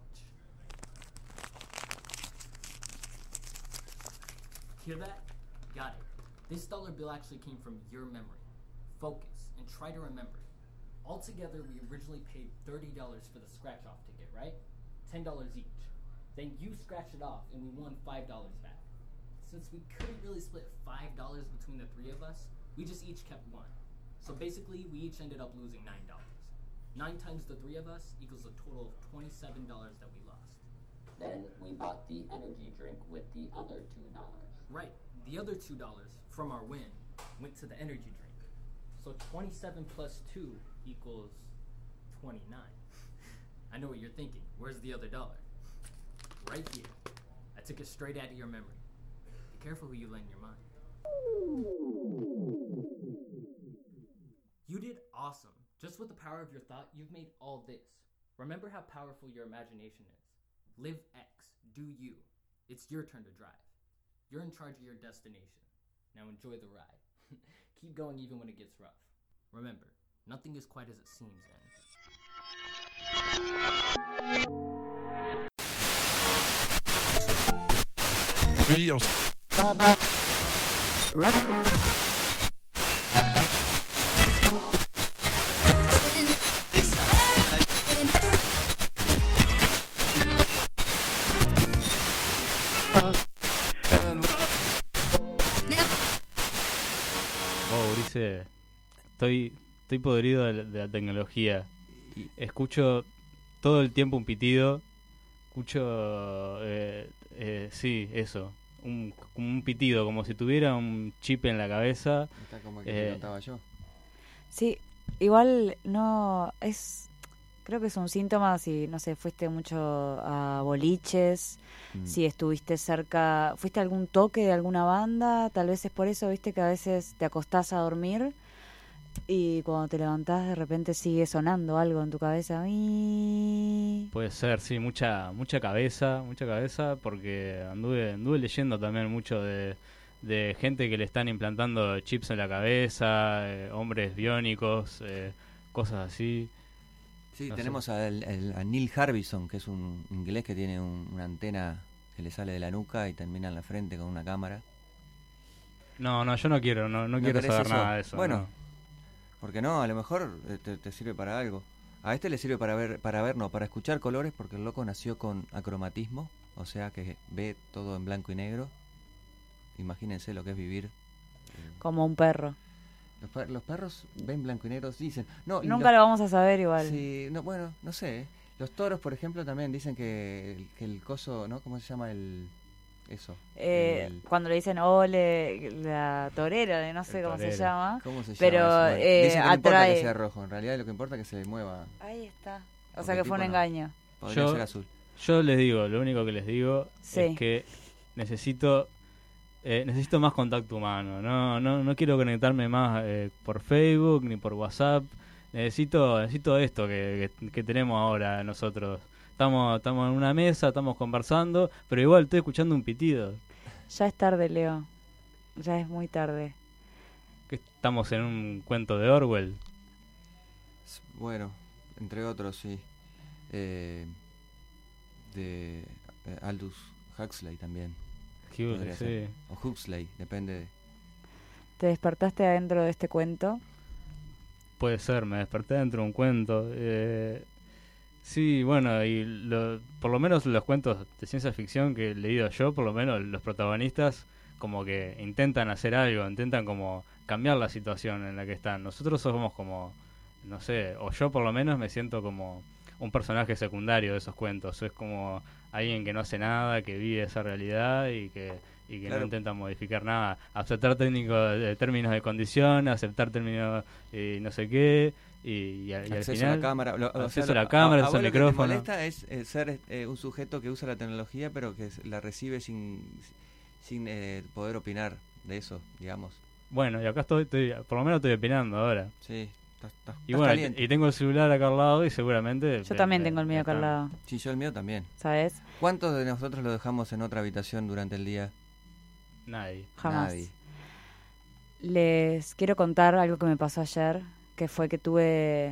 Hear that? Got it. This dollar bill actually came from your memory. Focus and try to remember it. Altogether, we originally paid thirty dollars for the scratch-off ticket, right? ten dollars each. Then you scratched it off, and we won five dollars back. Since we couldn't really split five dollars between the three of us, we just each kept one. So basically, we each ended up losing nine dollars. Nine times the three of us equals a total of twenty-seven dollars that we lost. Then we bought the energy drink with the other two dollars. Right. The other two dollars from our win went to the energy drink. So twenty-seven plus two equals twenty-nine. I know what you're thinking. Where's the other dollar? Right here. I took it straight out of your memory. Be careful who you let in your mind. You did awesome. Just with the power of your thought, you've made all this. Remember how powerful your imagination is. Live X. Do you. It's your turn to drive. You're in charge of your destination. Now enjoy the ride. Keep going even when it gets rough. Remember, nothing is quite as it seems, Oh, Ulises, estoy, estoy podrido de la, de la tecnología. Escucho todo el tiempo un pitido. Escucho, eh, eh, sí, eso, un, un pitido, como si tuviera un chip en la cabeza. Está como el que eh, te contaba yo. Sí, igual no es, creo que es un síntoma si, no sé, fuiste mucho a boliches, mm. si estuviste cerca, fuiste a algún toque de alguna banda, tal vez es por eso, viste, que a veces te acostás a dormir y cuando te levantás de repente sigue sonando algo en tu cabeza. Puede ser, sí, mucha mucha cabeza, mucha cabeza, porque anduve anduve leyendo también mucho de, de gente que le están implantando chips en la cabeza, eh, hombres biónicos, eh, cosas así. Sí, no tenemos sé. a, el, a Neil Harbison, que es un inglés que tiene un, una antena que le sale de la nuca y termina en la frente con una cámara. No, no, yo no quiero, no, no, ¿No quiero querés saber eso? nada de eso. Bueno, no. porque no, a lo mejor te, te sirve para algo. A este le sirve para ver, para ver, no, para escuchar colores, porque el loco nació con acromatismo, o sea que ve todo en blanco y negro. Imagínense lo que es vivir. Eh, Como un perro. Los, per- los perros ven blanco y negro, dicen. No, y Nunca los- lo vamos a saber igual. Sí, no, bueno, no sé. Los toros, por ejemplo, también dicen que el, que el coso, ¿no? ¿Cómo se llama el eso? Eh, El- Cuando le dicen ole, la torera, de no sé el cómo se torero. llama. ¿Cómo se llama pero eso? Bueno, eh, dicen que no importa atrae. que sea rojo, en realidad lo que importa es que se mueva. Ahí está. O Porque sea que el fue un tipo no. engaño. Podría Yo, ser azul. yo les digo, lo único que les digo Sí. es que necesito eh, necesito más contacto humano. No no no quiero conectarme más eh, por Facebook ni por WhatsApp. Necesito necesito esto que, que, que tenemos ahora nosotros. Estamos estamos en una mesa, estamos conversando, pero igual estoy escuchando un pitido. Ya es tarde, Leo. Ya es muy tarde. Que estamos en un cuento de Orwell. Bueno, entre otros, sí. Eh, de eh, Aldous Huxley también. Huxley, podría sí. ser. O Huxley, depende de... ¿Te despertaste adentro de este cuento? Puede ser, me desperté dentro de un cuento. Eh, sí, bueno, y lo, por lo menos los cuentos de ciencia ficción que he leído yo, por lo menos los protagonistas como que intentan hacer algo, intentan como cambiar la situación en la que están. Nosotros somos como, no sé, o yo por lo menos me siento como un personaje secundario de esos cuentos. Es como alguien que no hace nada, que vive esa realidad y que y que Claro. no intenta modificar nada. Aceptar técnicos, eh, términos de condición, aceptar términos y no sé qué, y, y, al- y al acceso final... a la cámara. Lo- o acceso sea, a lo- la cámara, a, a acceso vos al lo que te micrófono. molesta es eh, ser eh, un sujeto que usa la tecnología, pero que s- la recibe sin, sin eh, poder opinar de eso, digamos. Bueno, y acá estoy, estoy, por lo menos estoy opinando ahora. Sí, estás, estás, Y estás bueno, caliente. y tengo el celular acá al lado y seguramente... Yo me- también me- tengo el mío me acá al están- lado. Sí, yo el mío también. ¿Sabes? ¿Cuántos de nosotros lo dejamos en otra habitación durante el día? Nadie. Jamás. Nadie. Les quiero contar algo que me pasó ayer, que fue que tuve...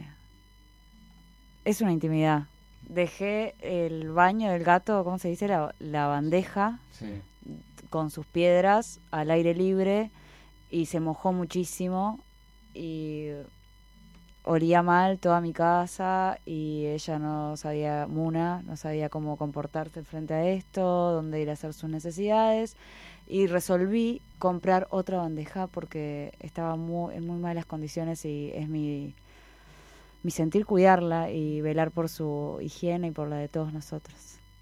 Es una intimidad. Dejé el baño del gato, ¿cómo se dice? La, la bandeja Sí. con sus piedras al aire libre y se mojó muchísimo y olía mal toda mi casa y ella no sabía, Muna, no sabía cómo comportarse frente a esto, dónde ir a hacer sus necesidades, y resolví comprar otra bandeja porque estaba muy, en muy malas condiciones y es mi, mi sentir cuidarla y velar por su higiene y por la de todos nosotros.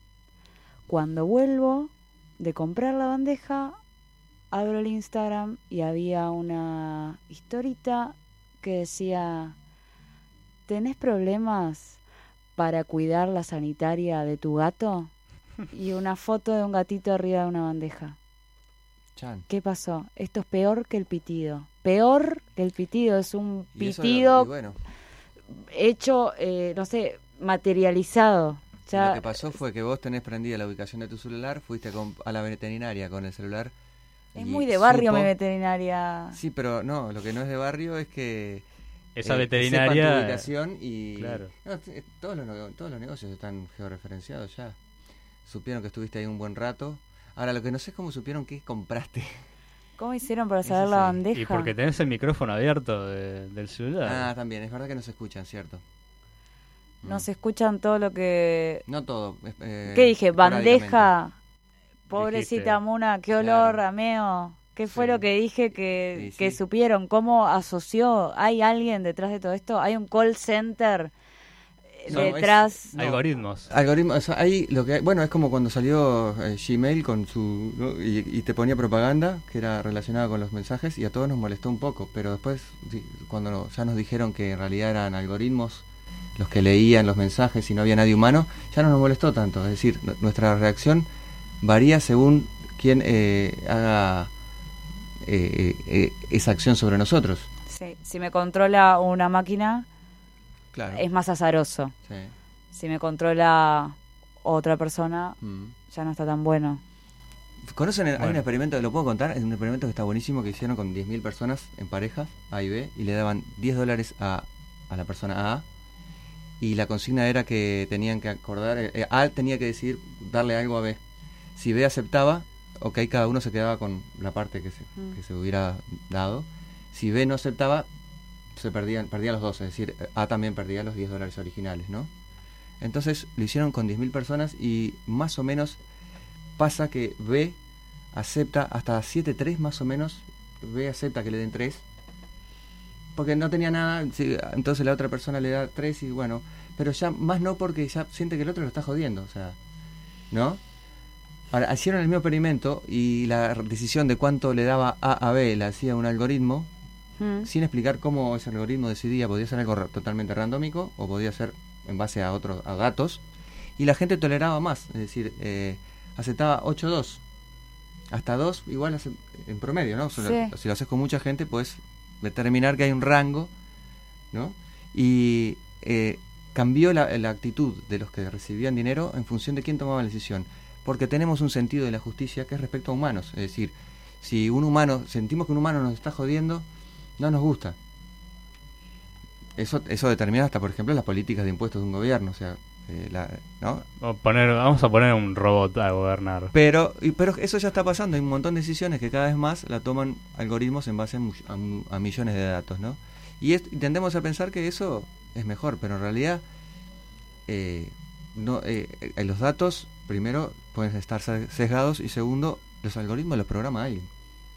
Cuando vuelvo de comprar la bandeja, abro el Instagram y había una historita que decía: ¿tenés problemas para cuidar la sanitaria de tu gato? Y una foto de un gatito arriba de una bandeja. Chan. ¿Qué pasó? Esto es peor que el pitido. Peor que el pitido. Es un Y eso pitido lo- y bueno. hecho, eh, no sé, materializado. Ya, Lo que pasó fue que vos tenés prendida la ubicación de tu celular, fuiste con- a la veterinaria con el celular. es y muy de barrio supo- mi veterinaria. Sí, pero no, lo que no es de barrio es que Esa eh, que veterinaria, sepan tu ubicación y claro. no, t- todos los nego- todos los negocios están georreferenciados ya. Supieron que estuviste ahí un buen rato. Ahora lo que no sé es cómo supieron qué compraste. ¿Cómo hicieron para Eso saber la sí. bandeja? Y porque tenés el micrófono abierto de- del celular. Ah, también, es verdad que no se escuchan, ¿cierto? No se escuchan todo lo que... No todo. es- eh, ¿Qué dije? esporádicamente. Bandeja. Pobrecita Dijiste. Muna, qué olor, ameo. ¿Qué fue lo que dije que, Sí, que sí. supieron? ¿Cómo asoció? ¿Hay alguien detrás de todo esto? ¿Hay un call center eh, No, detrás? es- no. Algoritmos. Algoritmos, o sea, hay lo que hay- bueno, es como cuando salió eh, Gmail con su ¿no? y, y te ponía propaganda que era relacionada con los mensajes y a todos nos molestó un poco, pero después sí, cuando no- ya nos dijeron que en realidad eran algoritmos los que leían los mensajes y no había nadie humano, ya no nos molestó tanto, es decir, n- nuestra reacción varía según quién eh, haga eh, eh, esa acción sobre nosotros. Sí, si me controla una máquina, Claro. es más azaroso. Sí. Si me controla otra persona, Mm. ya no está tan bueno. ¿Conocen? el- Hay un Bueno. experimento, ¿lo puedo contar? Es un experimento que está buenísimo que hicieron con diez mil personas en pareja, A y B, y le daban diez dólares a, a la persona A, y la consigna era que tenían que acordar, eh, A tenía que decidir darle algo a B. Si B aceptaba, ok, cada uno se quedaba con la parte que se, Mm. que se hubiera dado. Si B no aceptaba, se perdían, perdían los dos, es decir, A también perdía los diez dólares originales, ¿no? Entonces lo hicieron con diez mil personas y más o menos pasa que B acepta hasta siete tres más o menos, B acepta que le den tres, porque no tenía nada, sí, entonces la otra persona le da tres y bueno, pero ya más no porque ya siente que el otro lo está jodiendo, o sea, ¿no? Ahora, hicieron el mismo experimento y la decisión de cuánto le daba A a B la hacía un algoritmo, Mm. sin explicar cómo ese algoritmo decidía, podía ser algo ra- totalmente randómico o podía ser en base a otros a datos, y la gente toleraba más, es decir, eh, aceptaba ocho dos, hasta dos igual ace- en promedio, ¿no? Si lo- Sí. Si lo haces con mucha gente puedes determinar que hay un rango, ¿no? Y eh, cambió la, la actitud de los que recibían dinero en función de quién tomaba la decisión, porque tenemos un sentido de la justicia que es respecto a humanos, es decir, si un humano, sentimos que un humano nos está jodiendo, no nos gusta. Eso eso determina hasta, por ejemplo, las políticas de impuestos de un gobierno, o sea, eh, la, ¿no? Vamos a poner, vamos a poner un robot a gobernar. Pero y- pero eso ya está pasando, hay un montón de decisiones que cada vez más la toman algoritmos en base a, mu- a mu- a millones de datos, ¿no? Y, es- y tendemos a pensar que eso es mejor, pero en realidad eh, no eh, eh, los datos, primero, pueden estar se- sesgados y segundo, los algoritmos los programa alguien.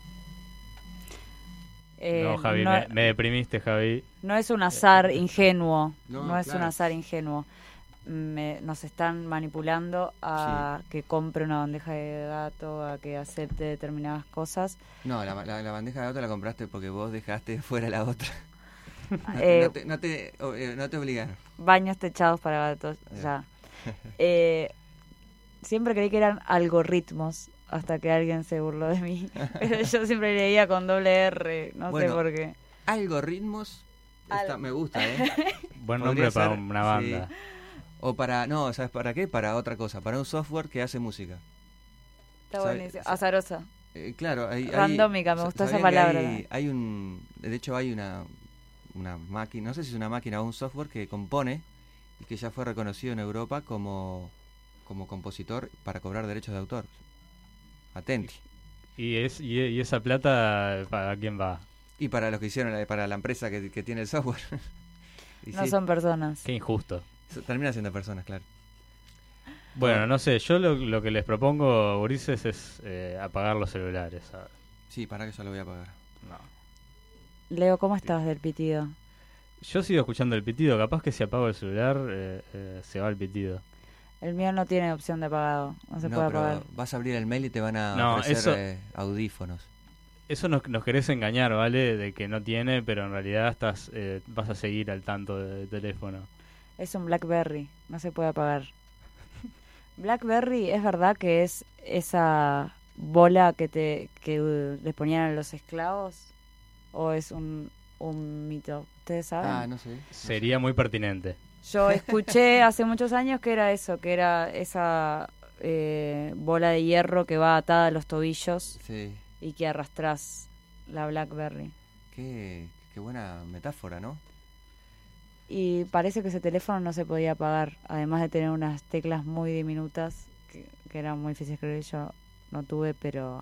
Eh, no, Javi, no- me, me deprimiste, Javi. No es un azar ingenuo, No, no, es un claro. azar ingenuo. Me- nos están manipulando a que compre una bandeja de datos, a que acepte determinadas cosas. No, la, la, la bandeja de datos la compraste porque vos dejaste fuera la otra. No, Eh, no te, no, te, o- eh, no te obligaron. Baños techados para gatos, ya. Eh, siempre creí que eran algoritmos hasta que alguien se burló de mí. Pero yo siempre leía con doble R, no Bueno, sé por qué. Algoritmos, está- Al- me gusta, ¿eh? Buen Podría nombre para ser, una banda. sí. O para, no, ¿sabes para qué? Para otra cosa, para un software que hace música. Está ¿Sabe- buenísimo. Azarosa. Eh, claro, hay, hay- Randómica, me sa- gustó esa ¿sabían que palabra Hay, también. hay un, de hecho hay una, una máquina, no sé si es una máquina o un software que compone y que ya fue reconocido en Europa como, como compositor para cobrar derechos de autor. Atenti. ¿Y, es, y, y esa plata para quién va? Y para los que hicieron, la- para la empresa que, que tiene el software. Y no sí. son personas. Qué injusto. Eso termina siendo personas, claro. Bueno, no sé, yo lo, lo que les propongo, Ulises, es eh, apagar los celulares. ¿sabes? Sí, para que yo lo voy a apagar. No. Leo, ¿cómo estás del pitido? Yo sigo escuchando el pitido, capaz que si apago el celular eh, eh, se va el pitido. El mío no tiene opción de apagado, no se no, puede pero apagar. vas a abrir el mail y te van a No, ofrecer eso- eh, audífonos. Eso nos, nos querés engañar, ¿vale? De que no tiene, pero en realidad estás eh, vas a seguir al tanto del teléfono. Es un BlackBerry, no se puede apagar. BlackBerry, ¿es verdad que es esa bola que te que uh, les ponían a los esclavos? ¿O es un, un mito? ¿Ustedes saben? Ah, no sé. Sería muy pertinente. Yo escuché hace muchos años que era eso, que era esa eh, bola de hierro que va atada a los tobillos Sí. y que arrastrás la BlackBerry. Qué, qué buena metáfora, ¿no? Y parece que ese teléfono no se podía apagar, además de tener unas teclas muy diminutas, que, que eran muy difíciles de escribir. Yo no tuve, pero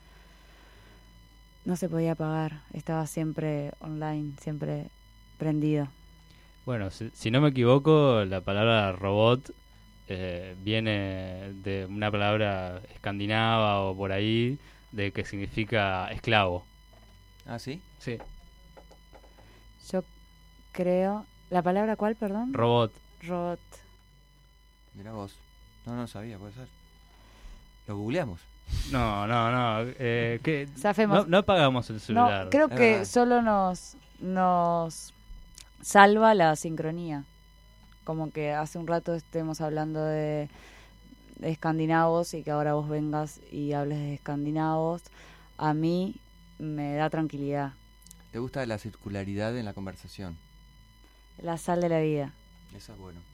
no se podía apagar. Estaba siempre online, siempre prendido. Bueno, si, si no me equivoco, la palabra robot eh, viene de una palabra escandinava o por ahí, de que significa esclavo. ¿Ah, sí? Sí. Yo creo... ¿La palabra cuál, perdón? Robot. Robot. Mirá vos. No, no sabía, puede ser. Lo googleamos. No, no, no. Eh, ¿qué? Zafemos. No, no apagamos el celular. No, creo Es que verdad. solo nos, nos salva la sincronía. Como que hace un rato estemos hablando de, de escandinavos y que ahora vos vengas y hables de escandinavos. A mí me da tranquilidad. ¿Te gusta la circularidad en la conversación? La sal de la vida. Eso es bueno.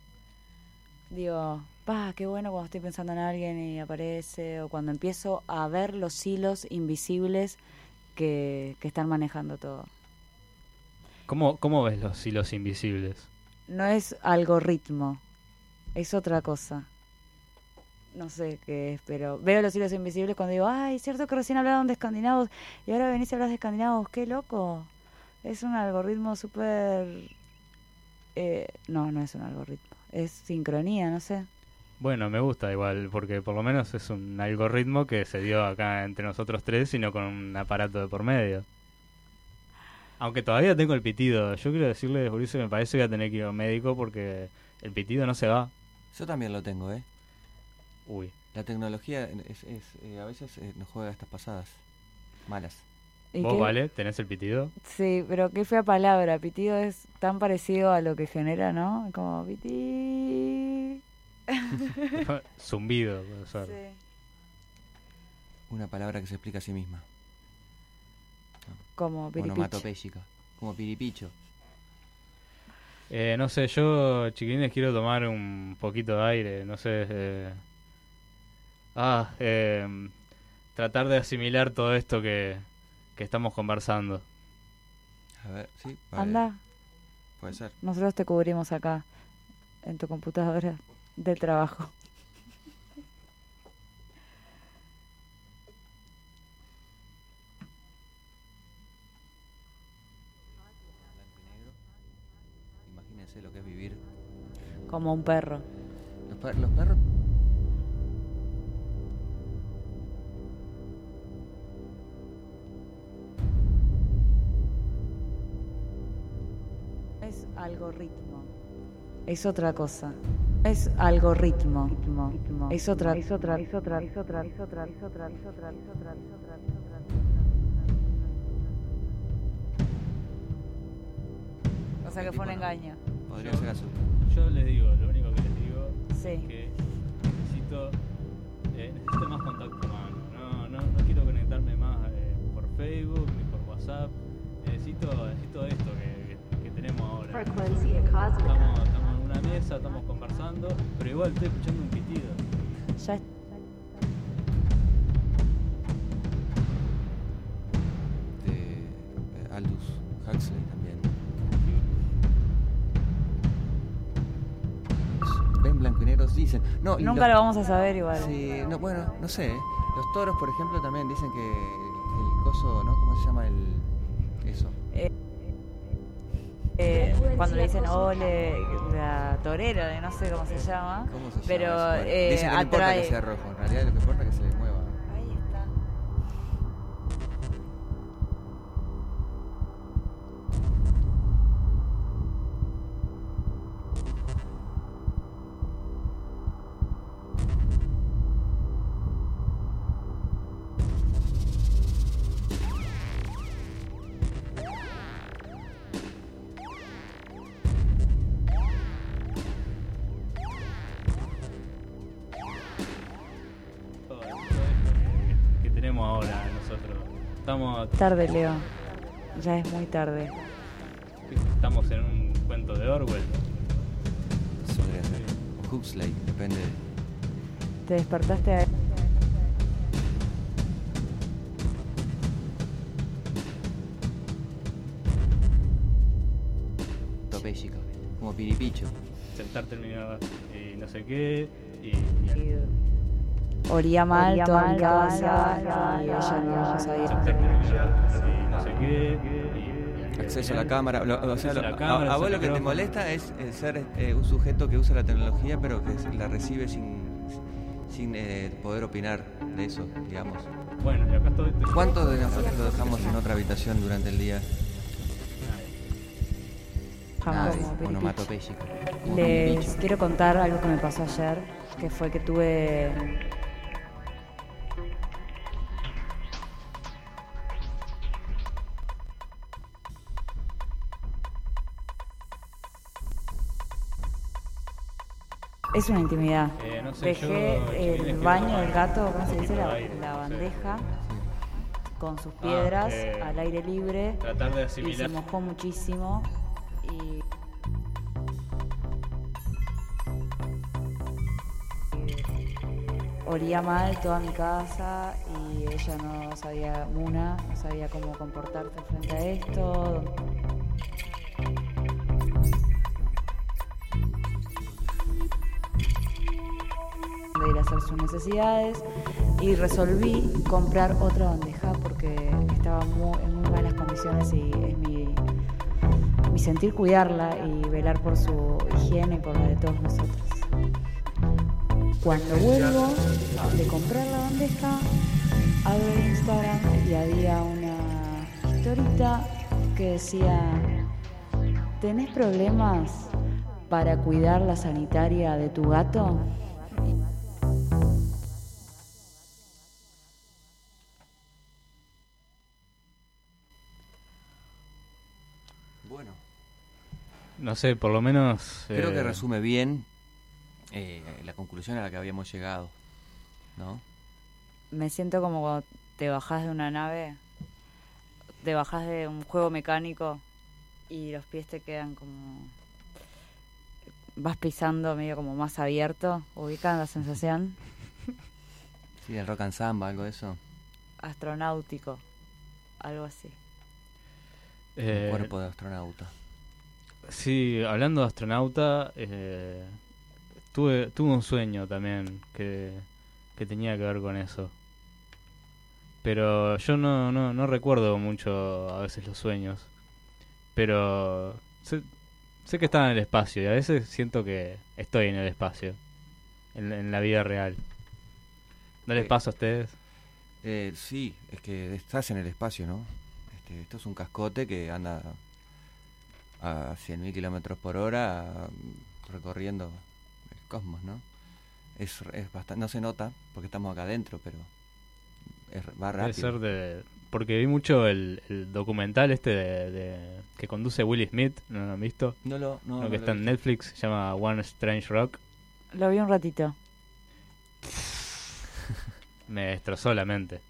Digo, pa, qué bueno cuando estoy pensando en alguien y aparece, o cuando empiezo a ver los hilos invisibles que, que están manejando todo. ¿Cómo, cómo ves los hilos invisibles? No es algoritmo, es otra cosa. No sé qué es, pero veo los hilos invisibles cuando digo, ay, es cierto que recién hablaron de escandinavos y ahora venís a hablar de escandinavos, qué loco. Es un algoritmo súper... Eh, no, no es un algoritmo, es sincronía, no sé. Bueno, me gusta igual, porque por lo menos es un algoritmo que se dio acá entre nosotros tres, sino con un aparato de por medio. Aunque todavía tengo el pitido. Yo quiero decirle, Ulises, me parece que voy a tener que ir a un médico porque el pitido no se va. Yo también lo tengo, ¿eh? Uy. La tecnología es, es, eh, a veces eh, nos juega estas pasadas malas. ¿Y ¿Vos, qué? Vale, tenés el pitido? Sí, pero qué fea palabra, pitido es tan parecido a lo que genera, ¿no? Como piti. Zumbido, puede ser. Sí. Una palabra que se explica a sí misma. Como piripich. Onomatopéyica. Como piripicho. Eh, no sé, yo, chiquilines, quiero tomar un poquito de aire, no sé. Eh... Ah, eh, tratar de asimilar todo esto que, que estamos conversando. A ver, sí. Vale. Anda, Puede ser. nosotros te cubrimos acá, en tu computadora del trabajo. Imagínense lo que es vivir. Como un perro. Los, per- los perros. Es algoritmo. Es otra cosa. Es algoritmo. Es otra, es otra, es otra, es otra, es otra, es otra, es otra, es otra, es otra, es otra. O sea que fue un engaño. Podría Yo- ser azul. Yo les digo, lo único que les digo Sí. es que necesito, eh, necesito más contacto humano. No, no, no quiero conectarme más eh, por Facebook ni por WhatsApp. Necesito, necesito esto que, que, que tenemos ahora. Estamos, estamos en una mesa, estamos conversando, pero igual estoy escuchando un pitido. Ya es- De eh, Aldous Huxley también. Ven blanco y negros, dicen. No, y Nunca los- lo vamos a saber igual. Sí, no, bueno, no sé. ¿eh? Los toros, por ejemplo, también dicen que el coso, ¿no? ¿Cómo se llama el eso? Eh, eh, cuando le dicen ole, la torera, de no sé cómo se llama, ¿Cómo se pero llama eso? eh, Dicen que no importa atrae. que sea rojo, en realidad lo que importa es que se le mueva. Ahí está. Todo esto que, que tenemos ahora nosotros. Estamos, Tarde, Leo. Ya es muy tarde. estamos en un cuento de Orwell. Podría ser. O Huxley, depende. Te despertaste a... Topésico, como piripicho. Sentar terminaba y no sé qué. Y, y Olía mal, Olía toda mal, mi toda casa, mi y casa, ella no sentar sabía. terminaba y no sé qué. Y, Acceso a la cámara. Lo- o sea, Acceso lo- a la cámara, a, a vos al lo que te micrófono. molesta es eh, ser eh, un sujeto que usa la tecnología pero que se- la recibe sin, sin eh, poder opinar de eso, digamos. Bueno, y acá estoy. ¿Cuántos de nosotros lo dejamos en otra habitación durante el día? Jamás. Nadie. Como Onomatopéyico. Como Les piripicho. quiero contar algo que me pasó ayer, que fue que tuve... Es una intimidad. Eh, no sé, Dejé yo, el chiquilines, baño quiero del tomar gato, un ¿cómo se dice? poquito La, de aire, la no sé. bandeja con sus Ah, piedras eh, al aire libre. tratar de Y se asimilar. mojó muchísimo. Y olía mal toda mi casa y ella no sabía, Muna, no sabía cómo comportarse frente a esto. De ir a hacer sus necesidades y resolví comprar otra bandeja porque estaba muy, en muy malas condiciones y es mi, mi sentir cuidarla y velar por su higiene y por la de todos nosotros. Cuando vuelvo de comprar la bandeja, abro el Instagram y había una historita que decía: ¿tenés problemas para cuidar la sanitaria de tu gato? Bueno, No sé, por lo menos. creo que eh, resume bien eh, la conclusión a la que habíamos llegado, ¿no? Me siento como cuando te bajás de una nave, te bajás de un juego mecánico y los pies te quedan como... vas pisando medio como más abierto, ubican la sensación Sí, el rock and samba, algo de eso. astronáutico, algo así. eh, Un cuerpo de astronauta. Sí, hablando de astronauta, eh, tuve, tuve un sueño también que, que tenía que ver con eso. Pero yo no, no, no recuerdo mucho a veces los sueños. Pero sé, sé que estaba en el espacio y a veces siento que estoy en el espacio, en, en la vida real. ¿No les Eh, pasa a ustedes? Eh, sí, es que estás en el espacio, ¿no? Este, esto es un cascote que anda a cien mil kilómetros por hora recorriendo el cosmos, ¿no? Es, es bastante, no se nota porque estamos acá adentro, pero es, va Debe rápido. ser de... Porque vi mucho el, el documental este de, de- que conduce Will Smith, ¿no lo han visto? No lo- no, Uno no que lo está he en visto. Netflix, se llama One Strange Rock. Lo vi un ratito. Me destrozó la mente.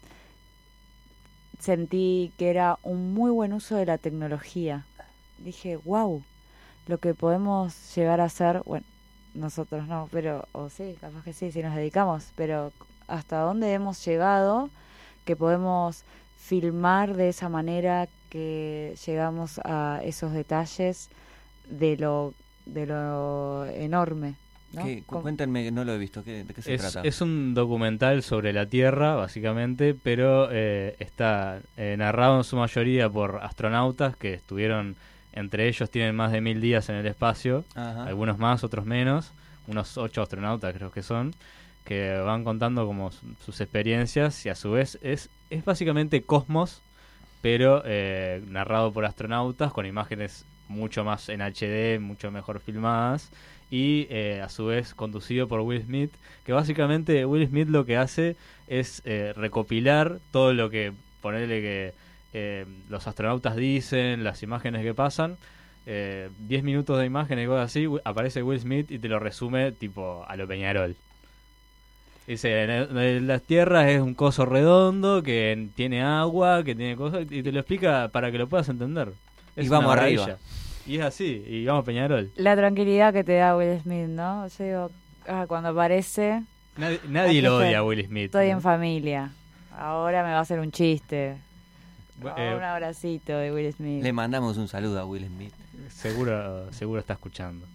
Sentí que era un muy buen uso de la tecnología. Dije, wow, lo que podemos llegar a hacer, bueno, nosotros no, pero, o sí, capaz que sí, si nos dedicamos, pero hasta dónde hemos llegado, que podemos filmar de esa manera, que llegamos a esos detalles de lo, de lo enorme, ¿no? ¿Qué? Cu- Con- Cuéntenme, no lo he visto. ¿Qué, ¿De qué se Es, trata? es un documental sobre la Tierra, básicamente, pero eh, está eh, narrado en su mayoría por astronautas que estuvieron entre ellos tienen más de mil días en el espacio, Ajá. algunos más, otros menos, unos ocho astronautas creo que son, que van contando como su- sus experiencias y a su vez es, es básicamente Cosmos, pero eh, narrado por astronautas con imágenes mucho más en H D, mucho mejor filmadas y eh, a su vez conducido por Will Smith, que básicamente Will Smith lo que hace es eh, recopilar todo lo que, ponerle que eh, los astronautas dicen, las imágenes que pasan, eh, diez minutos de imágenes y cosas así, wi- aparece Will Smith y te lo resume tipo a lo Peñarol. Dice, en el- en las tierras es un coso redondo que tiene agua, que tiene cosas, y te lo explica para que lo puedas entender. Es Y vamos una arriba. maravilla. Y es así, y vamos a Peñarol. La tranquilidad que te da Will Smith, ¿no? Yo digo, ah, cuando aparece... Nadie, nadie hay lo que odia ser- a Will Smith. Estoy ¿no? en familia. Ahora me va a hacer un chiste. Bu- Ah, eh, un abracito de Will Smith. Le mandamos un saludo a Will Smith. Seguro, seguro está escuchando.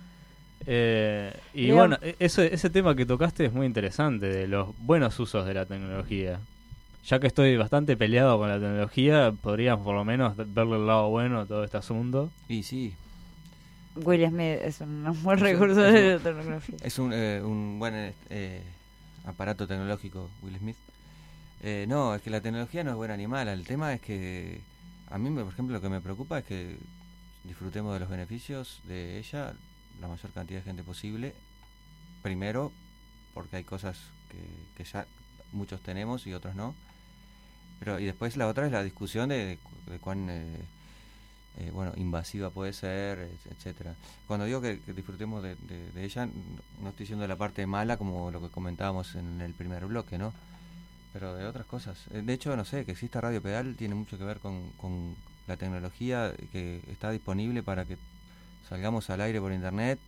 Eh, y Leo- bueno, e- eso, ese tema que tocaste es muy interesante, de los buenos usos de la tecnología. Ya que estoy bastante peleado con la tecnología, podríamos por lo menos verle el lado bueno a todo este asunto. Y sí. Will Smith es un buen Es un- recurso es de un- tecnología. Es un, eh, un buen eh, aparato tecnológico, Will Smith. Eh, no, es que la tecnología no es buena ni mala. El tema es que a mí, me- por ejemplo, lo que me preocupa es que disfrutemos de los beneficios de ella la mayor cantidad de gente posible. Primero, porque hay cosas que, que ya muchos tenemos y otros no. Pero y después la otra es la discusión de, de, cu- de cuán eh, eh, bueno, invasiva puede ser, et- etcétera. Cuando digo que, que disfrutemos de, de- de ella, n- no estoy diciendo de la parte mala como lo que comentábamos en el primer bloque, ¿no? Pero de otras cosas. Eh, De hecho, no sé, que exista Radio Pedal tiene mucho que ver con, con la tecnología que está disponible para que salgamos al aire por internet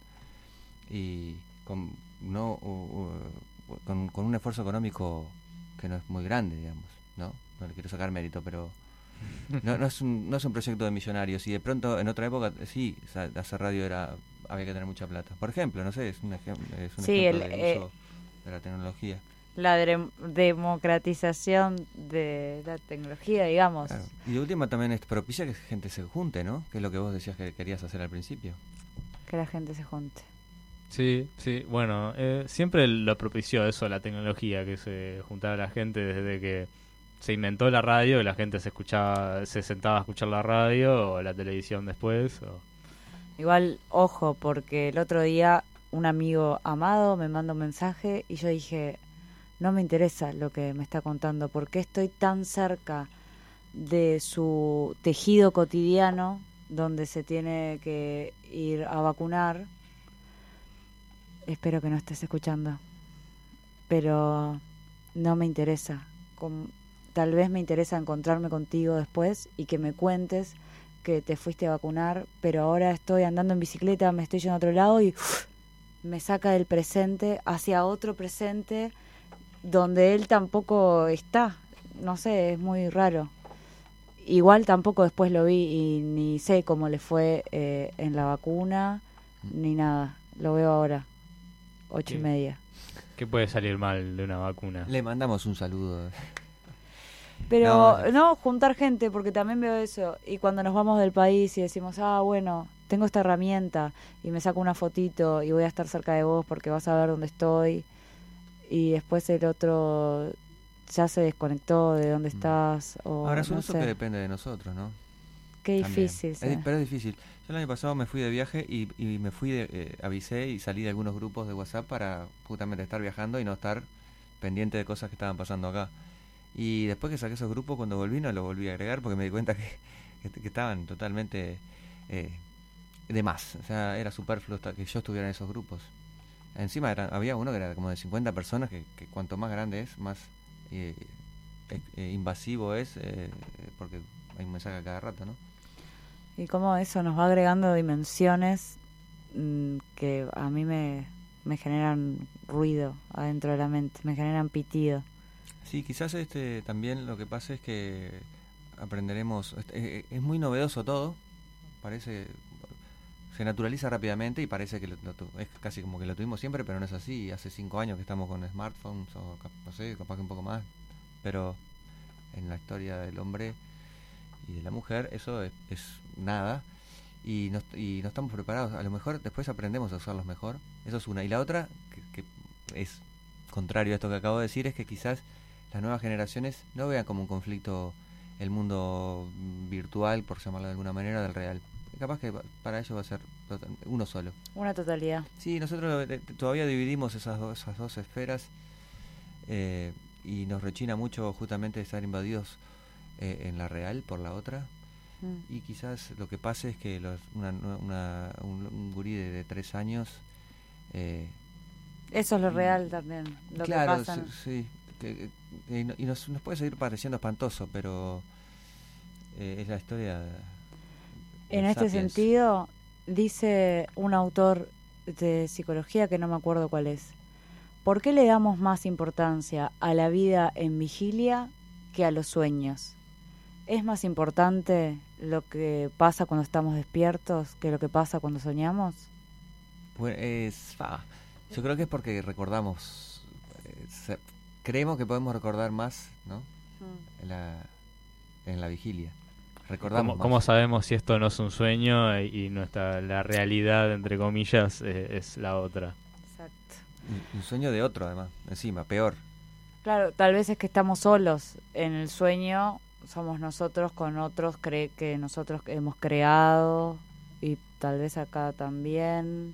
y con no u- u- con, con un esfuerzo económico que no es muy grande, digamos, ¿no? No le quiero sacar mérito, pero no, no es un, no es un proyecto de millonarios. Y de pronto en otra época eh, sí, o sea, hacer radio era había que tener mucha plata. Por ejemplo, no sé, es un, ejem- es un Sí, ejemplo el, del eh, uso de la tecnología. La dem- democratización de la tecnología, digamos. Claro. Y de última también es propicia que gente se junte, ¿no? Que es lo que vos decías que querías hacer al principio. Que la gente se junte. Sí, sí, bueno, eh, siempre lo propició eso, la tecnología, que se juntara la gente desde que se inventó la radio, la gente se escuchaba, se sentaba a escuchar la radio o la televisión después. O... Igual, ojo, porque el otro día un amigo amado me mandó un mensaje y yo dije, no me interesa lo que me está contando, porque estoy tan cerca de su tejido cotidiano donde se tiene que ir a vacunar. Espero que no estés escuchando, pero no me interesa. Com- Tal vez me interesa encontrarme contigo después y que me cuentes que te fuiste a vacunar, pero ahora estoy andando en bicicleta, me estoy yendo a otro lado y uf, me saca del presente hacia otro presente donde él tampoco está. No sé, es muy raro. Igual tampoco después lo vi y ni sé cómo le fue eh, en la vacuna, ni nada. Lo veo ahora, ocho y ¿Qué? media. ¿Qué puede salir mal de una vacuna? Le mandamos un saludo. Pero No, no, juntar gente, porque también veo eso. Y cuando nos vamos del país y decimos, ah, bueno, tengo esta herramienta y me saco una fotito y voy a estar cerca de vos porque vas a ver dónde estoy. Y después el otro ya se desconectó de dónde estás. O Ahora es un no uso sé. que depende de nosotros, ¿no? Qué También. difícil. Es sí. di- pero es difícil. Yo el año pasado me fui de viaje y, y me fui, de, eh, avisé y salí de algunos grupos de WhatsApp para justamente estar viajando y no estar pendiente de cosas que estaban pasando acá. Y después que saqué esos grupos, cuando volví no los volví a agregar porque me di cuenta que, que, que estaban totalmente eh, de más. O sea, era superfluo esta- que yo estuviera en esos grupos. Encima era, había uno que era como de cincuenta personas, que, que cuanto más grande es, más eh, eh, eh, invasivo es, eh, porque hay un mensaje a cada rato, ¿no? Y cómo eso nos va agregando dimensiones mm, que a mí me, me generan ruido adentro de la mente, me generan pitido. Sí, quizás este también lo que pasa es que aprenderemos, este, eh, es muy novedoso todo, parece, se naturaliza rápidamente y parece que lo- lo tu- es casi como que lo tuvimos siempre, pero no es así. Hace cinco años que estamos con smartphones o cap- no sé, capaz que un poco más, pero en la historia del hombre y de la mujer eso es, es nada. y no, y no estamos preparados. A lo mejor después aprendemos a usarlos mejor. Eso es una. Y la otra, que, que es contrario a esto que acabo de decir, es que quizás las nuevas generaciones no vean como un conflicto el mundo virtual, por llamarlo de alguna manera, del real. Capaz que para ellos va a ser uno solo. Una totalidad. Sí, nosotros todavía dividimos esas dos, esas dos esferas eh, y nos rechina mucho justamente estar invadidos eh, en la real por la otra. Mm. Y quizás lo que pase es que los, una, una, un, un gurí de, de tres años... Eh, Eso es lo real también, lo claro, que pasa. Sí, que, que, y nos, nos puede seguir pareciendo espantoso, pero eh, es la historia... En este Sapiens. sentido, dice un autor de psicología que no me acuerdo cuál es, ¿por qué le damos más importancia a la vida en vigilia que a los sueños? ¿Es más importante lo que pasa cuando estamos despiertos que lo que pasa cuando soñamos? Pues es, ah, yo creo que es porque recordamos, eh, se, creemos que podemos recordar más, ¿no? Mm. En la, en la vigilia. Recordamos ¿Cómo, ¿Cómo sabemos si esto no es un sueño y, y nuestra la realidad, entre comillas, eh, es la otra? Exacto. Un, un sueño de otro, además, encima, peor. Claro, tal vez es que estamos solos. En el sueño somos nosotros con otros cre que nosotros hemos creado y tal vez acá también.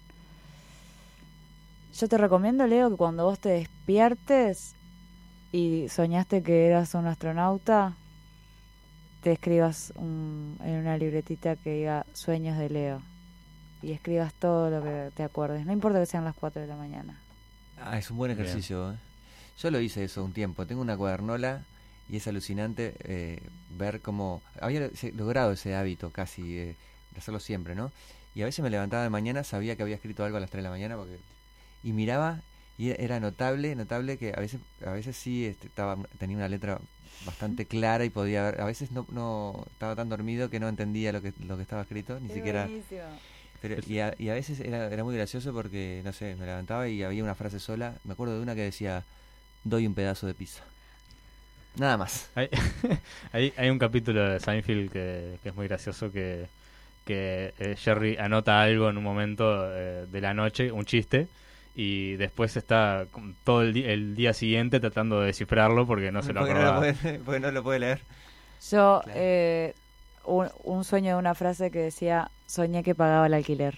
Yo te recomiendo, Leo, que cuando vos te despiertes y soñaste que eras un astronauta, te escribas un, en una libretita que diga sueños de Leo y escribas todo lo que te acuerdes, no importa que sean las cuatro de la mañana. Ah, es un buen ejercicio. ¿eh? Yo lo hice eso un tiempo, tengo una cuadernola y es alucinante eh, ver cómo había logrado ese hábito casi eh, de hacerlo siempre, ¿no? Y a veces me levantaba de mañana, sabía que había escrito algo a las tres de la mañana porque y miraba y era notable, notable que a veces a veces sí este, estaba tenía una letra bastante clara y podía ver, a veces no no estaba tan dormido que no entendía lo que lo que estaba escrito, ni es siquiera buenísimo. Pero y a, y a veces era era muy gracioso porque no sé, me levantaba y había una frase sola, me acuerdo de una que decía doy un pedazo de pizza. Nada más. Hay, hay, hay un capítulo de Seinfeld que, que es muy gracioso que que eh, Jerry anota algo en un momento eh, de la noche, un chiste, y después está todo el, di el día siguiente tratando de descifrarlo porque no se lo porque acordaba. No lo puede, porque no lo puede leer. Yo, claro. eh, un, un sueño de una frase que decía, soñé que pagaba el alquiler.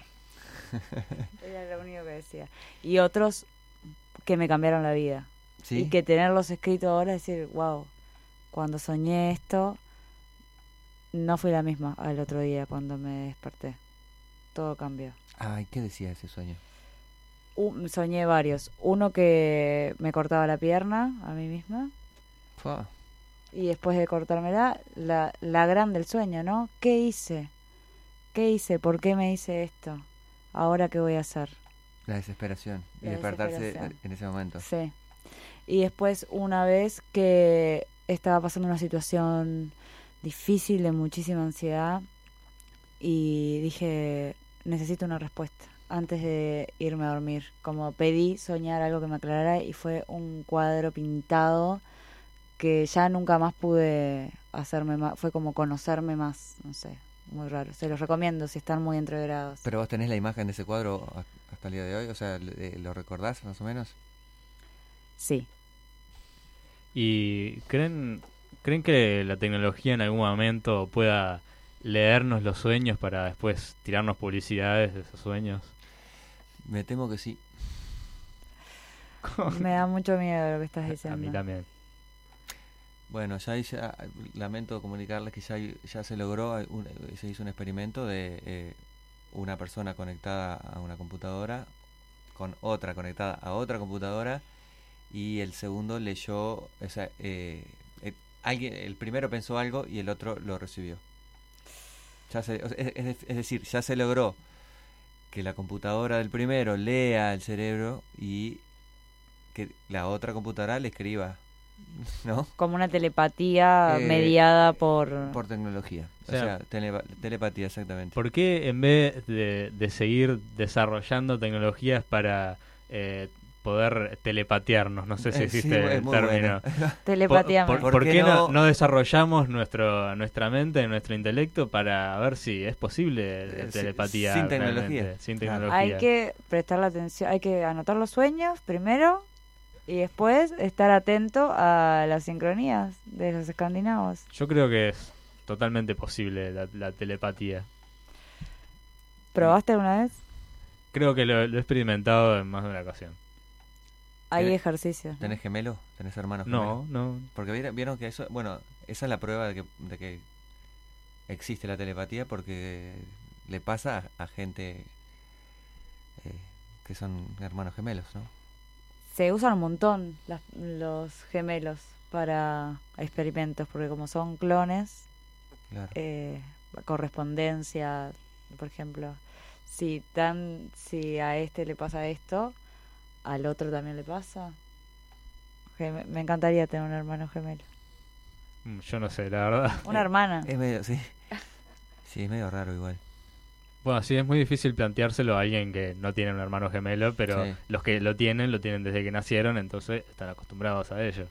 Era lo único que decía. Y otros que me cambiaron la vida. ¿Sí? Y que tenerlos escritos ahora es decir, wow, cuando soñé esto, no fui la misma al otro día cuando me desperté. Todo cambió. Ay, ¿qué decía ese sueño? Un, soñé varios. Uno que me cortaba la pierna a mí misma. Fua. Y después de cortármela, la, la gran del sueño, ¿no? ¿Qué hice? ¿Qué hice? ¿Por qué me hice esto? ¿Ahora qué voy a hacer? La desesperación. La y despertarse desesperación. En ese momento. Sí. Y después una vez que estaba pasando una situación difícil, de muchísima ansiedad, y dije, necesito una respuesta antes de irme a dormir. Como pedí soñar algo que me aclarara y fue un cuadro pintado que ya nunca más pude hacerme más, fue como conocerme más, no sé, muy raro. Se los recomiendo si están muy entreverados. ¿Pero vos tenés la imagen de ese cuadro hasta el día de hoy? O sea, ¿lo recordás más o menos? Sí. ¿Y creen, creen que la tecnología en algún momento pueda leernos los sueños para después tirarnos publicidades de esos sueños? Me temo que sí. Me da mucho miedo lo que estás diciendo. A mí también. Bueno, ya, ya lamento comunicarles que ya, ya se logró, un, se hizo un experimento de eh, una persona conectada a una computadora con otra conectada a otra computadora y el segundo leyó, o sea, eh, eh, alguien, el primero pensó algo y el otro lo recibió. Ya se, es, es, es decir, ya se logró que la computadora del primero lea el cerebro y que la otra computadora le escriba, ¿no? Como una telepatía eh, mediada por... Por tecnología, o, o sea, sea, tele, telepatía, exactamente. ¿Por qué en vez de, de seguir desarrollando tecnologías para... Eh, poder telepatearnos. No sé si Eh, existe sí, es el muy término. bueno. Telepateame. ¿Por, por, ¿Por por qué qué no, no? no desarrollamos nuestro nuestra mente, nuestro intelecto para ver si es posible Eh, la sí, telepatía? sin tecnología. realmente, Sin Claro. tecnología. Hay que prestarle atención, hay que anotar los sueños primero y después estar atento a las sincronías de los escandinavos. Yo creo que es totalmente posible la, la telepatía. ¿Probaste alguna vez? Creo que lo, lo he experimentado en más de una ocasión. Hay ¿Tenés- ejercicios. ¿no? ¿Tenés gemelo? ¿Tenés hermanos No, gemelos? no. Porque vieron, vieron que eso, bueno, esa es la prueba de que, de que existe la telepatía, porque le pasa a, a gente eh, que son hermanos gemelos, ¿no? Se usan un montón las- los gemelos para experimentos, porque como son clones, Claro. eh, correspondencia, por ejemplo, si tan si a este le pasa esto, al otro también le pasa. Geme- me encantaría tener un hermano gemelo. Mm, Yo no sé, la verdad. Una hermana. Es medio, sí. Sí, es medio raro igual. Bueno, sí, es muy difícil planteárselo a alguien que no tiene un hermano gemelo, pero Sí. los que lo tienen, lo tienen desde que nacieron, entonces están acostumbrados a ello.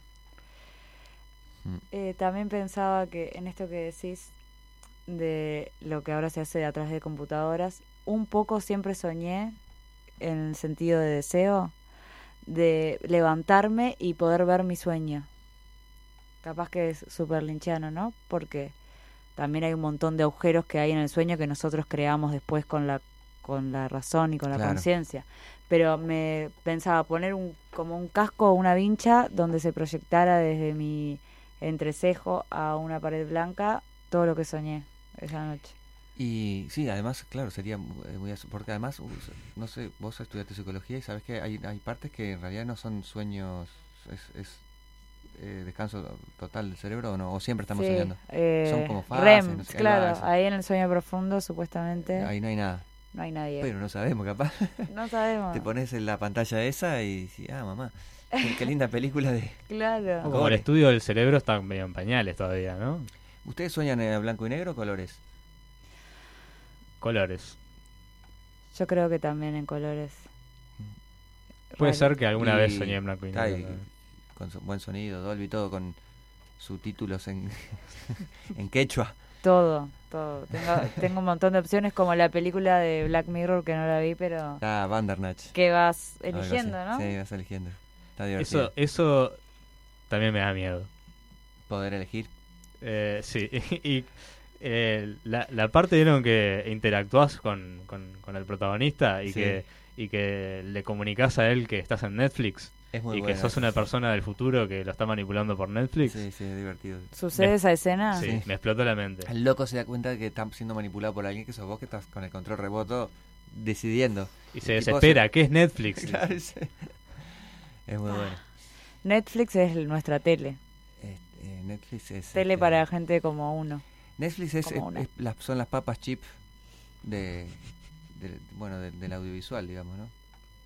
Eh, también pensaba que en esto que decís de lo que ahora se hace a través de computadoras, un poco siempre soñé en el sentido de deseo de levantarme y poder ver mi sueño. Capaz que es súper linchiano, ¿no? Porque también hay un montón de agujeros que hay en el sueño que nosotros creamos después con la con la razón y con la Claro. conciencia. Pero me pensaba poner un como un casco o una vincha donde se proyectara desde mi entrecejo a una pared blanca todo lo que soñé esa noche. Y sí, además, claro, sería mu- eh, muy... asu- Porque además, uh, no sé, vos estudiaste psicología y sabes que hay, hay partes que en realidad no son sueños, es, es eh, descanso total del cerebro, ¿o no? O siempre estamos Sí, soñando. eh, Son como fases, REM, no sé, ahí va, claro, eso. ahí en el sueño profundo supuestamente Ahí no hay nada. no hay nadie. Pero no sabemos, capaz. No sabemos. Te pones en la pantalla esa y decís, ah, mamá, qué, qué linda película de... Claro. O como el estudio del cerebro está medio en pañales todavía, ¿no? ¿Ustedes sueñan en blanco y negro o colores? Colores. Yo creo que también en colores. Puede Raro. ser que alguna Y- vez soñé en blanco y está negro. ahí, ¿no? con su buen sonido, Dolby, todo con subtítulos en, en quechua. Todo, todo. Tengo, tengo un montón de opciones como la película de Black Mirror que no la vi, pero Ah, Bandernach. que vas Algo así. eligiendo, ¿no? Sí, vas eligiendo. Está divertido. Eso, eso también me da miedo. Poder elegir. Eh, sí, y eh, la, la parte vieron que interactúas con, con, con el protagonista y Sí. que y que le comunicas a él que estás en Netflix Es muy y buena. que sos una persona del futuro que lo está manipulando por Netflix. Sí, sí, es divertido. ¿Sucede Me- esa escena? Sí, me explotó la mente. El loco se da cuenta de que está siendo manipulado por alguien que sos vos que estás con el control remoto decidiendo. Y se El tipo desespera, ¿qué es Netflix? Claro, sí. Es muy bueno. Netflix es nuestra tele. Eh, Netflix es... Tele este, para gente como uno. Netflix es, Como es- una. es las, son las papas chip de, de- bueno de- del audiovisual, digamos, ¿no?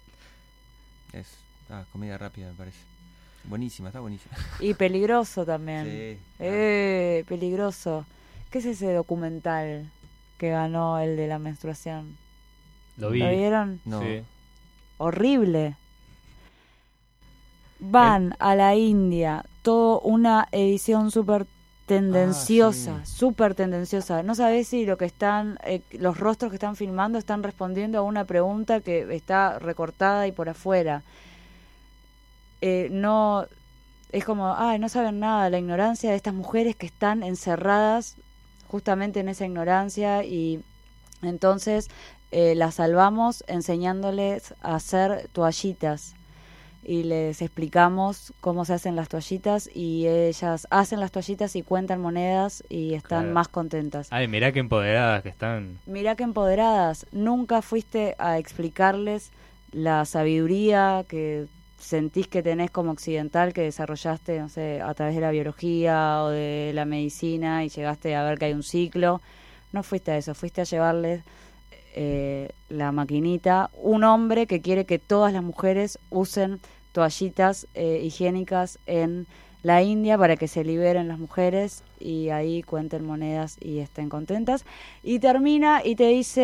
Es ah, comida rápida, me parece. Buenísima, está buenísima. Y peligroso también. Sí, Eh, peligroso. ¿Qué es ese documental que ganó el de la menstruación? Lo vi. vieron? No. Sí. Horrible. Van a la India, todo una edición súper tendenciosa, Ah, sí. súper tendenciosa. No sabes si lo que están, eh, los rostros que están filmando están respondiendo a una pregunta que está recortada y por afuera. Eh, no, es como, ay, no saben nada, la ignorancia de estas mujeres que están encerradas justamente en esa ignorancia y entonces eh, las salvamos enseñándoles a hacer toallitas y les explicamos cómo se hacen las toallitas y ellas hacen las toallitas y cuentan monedas y están Claro. más contentas. Ay, mirá qué empoderadas que están. Mirá que empoderadas, nunca fuiste a explicarles la sabiduría que sentís que tenés como occidental, que desarrollaste, no sé, a través de la biología o de la medicina y llegaste a ver que hay un ciclo. No fuiste a eso, fuiste a llevarles eh, la maquinita, un hombre que quiere que todas las mujeres usen toallitas eh, higiénicas en la India para que se liberen las mujeres y ahí cuenten monedas y estén contentas. Y termina y te dice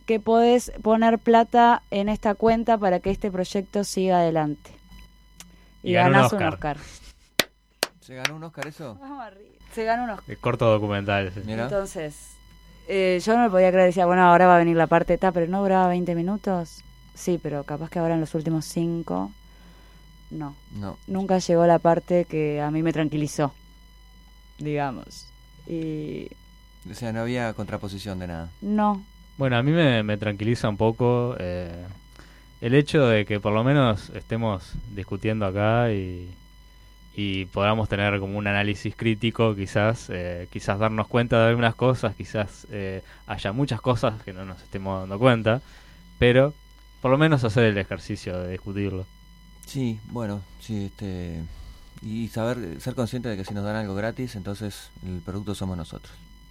que podés poner plata en esta cuenta para que este proyecto siga adelante. Y, Y ganó un ganás un Oscar. Oscar. ¿Se ganó un Oscar eso? Vamos arriba. Se ganó un Oscar. El corto documental. sí. Mira. Entonces, eh, yo no me podía creer, decía, bueno, ahora va a venir la parte esta, pero no duraba veinte minutos. Sí, pero capaz que ahora en los últimos cinco, no. No. Nunca llegó la parte que a mí me tranquilizó, digamos. Y O sea, no había contraposición de nada. no, Bueno, a mí me, me tranquiliza un poco eh, el hecho de que por lo menos estemos discutiendo acá y, y podamos tener como un análisis crítico, quizás eh, quizás darnos cuenta de algunas cosas, quizás eh, haya muchas cosas que no nos estemos dando cuenta, pero por lo menos hacer el ejercicio de discutirlo. Sí, bueno, sí, este... Y saber, ser consciente de que si nos dan algo gratis, entonces el producto somos nosotros.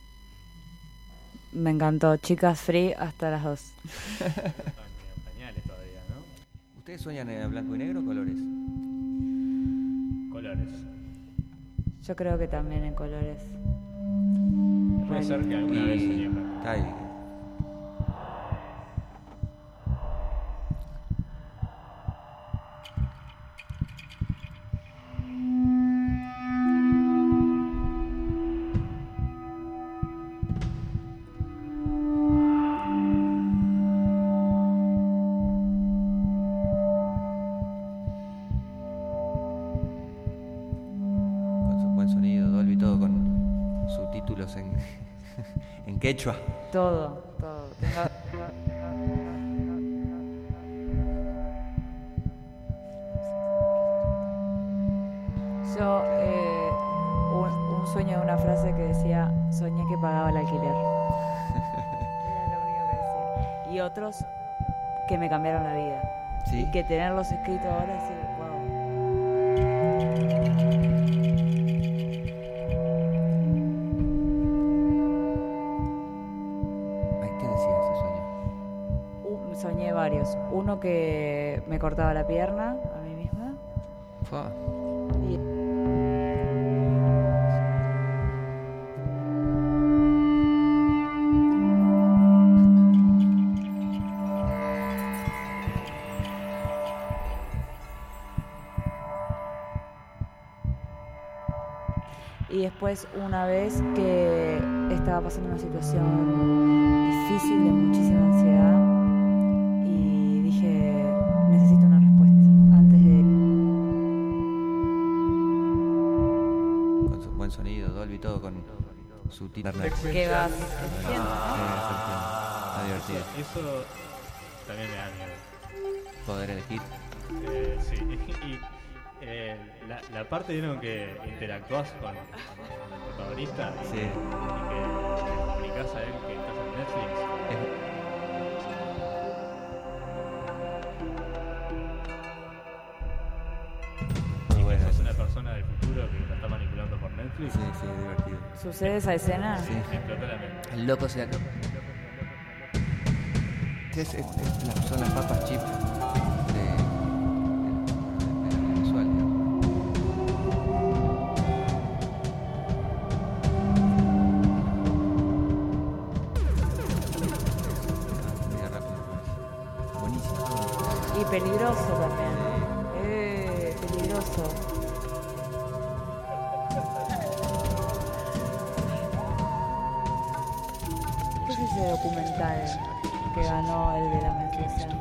me encantó. Chicas free hasta las dos. Pañales todavía, ¿no? ¿Ustedes sueñan en blanco y negro o colores? Colores. Yo creo que también en colores. Puede ser que alguna Y- vez soñé en blanco. Ay, con su buen sonido, Dolby, todo con subtítulos en, en quechua. Todo, todo. Tengo- Yo, eh, un, un sueño de una frase que decía, soñé que pagaba el alquiler. Era lo único que decía. Y otros que me cambiaron la vida. Sí. Y que tenerlos escritos ahora, decir, wow. Ay, ¿qué decía ese sueño? Un- soñé varios. Uno que me cortaba la pierna a mí misma. Fua. Y Y después una vez que estaba pasando una situación difícil de muchísima ansiedad y dije, necesito una respuesta antes de... Con su buen sonido, Dolby, todo con subtítulos. ¿Qué vas? Sí, está divertido. Eso también me da miedo. Poder elegir. Eh, sí, y eh, la, la parte vieron que interactúas con, con el protagonista y, Sí. y que le comunicas a él que estás en Netflix. Muy Y que bueno. sos una persona del futuro que la está manipulando por Netflix. Sí, sí, divertido. ¿Sucede esa escena? Sí, me explotó la mente. El loco se acá. Es, es, es la- son las papas chip de, de, de Venezuela. Medio rápido, pues. Buenísimo. Y peligroso también. Eh, peligroso. ¿Qué es ese documental que ganó el de la menstruación?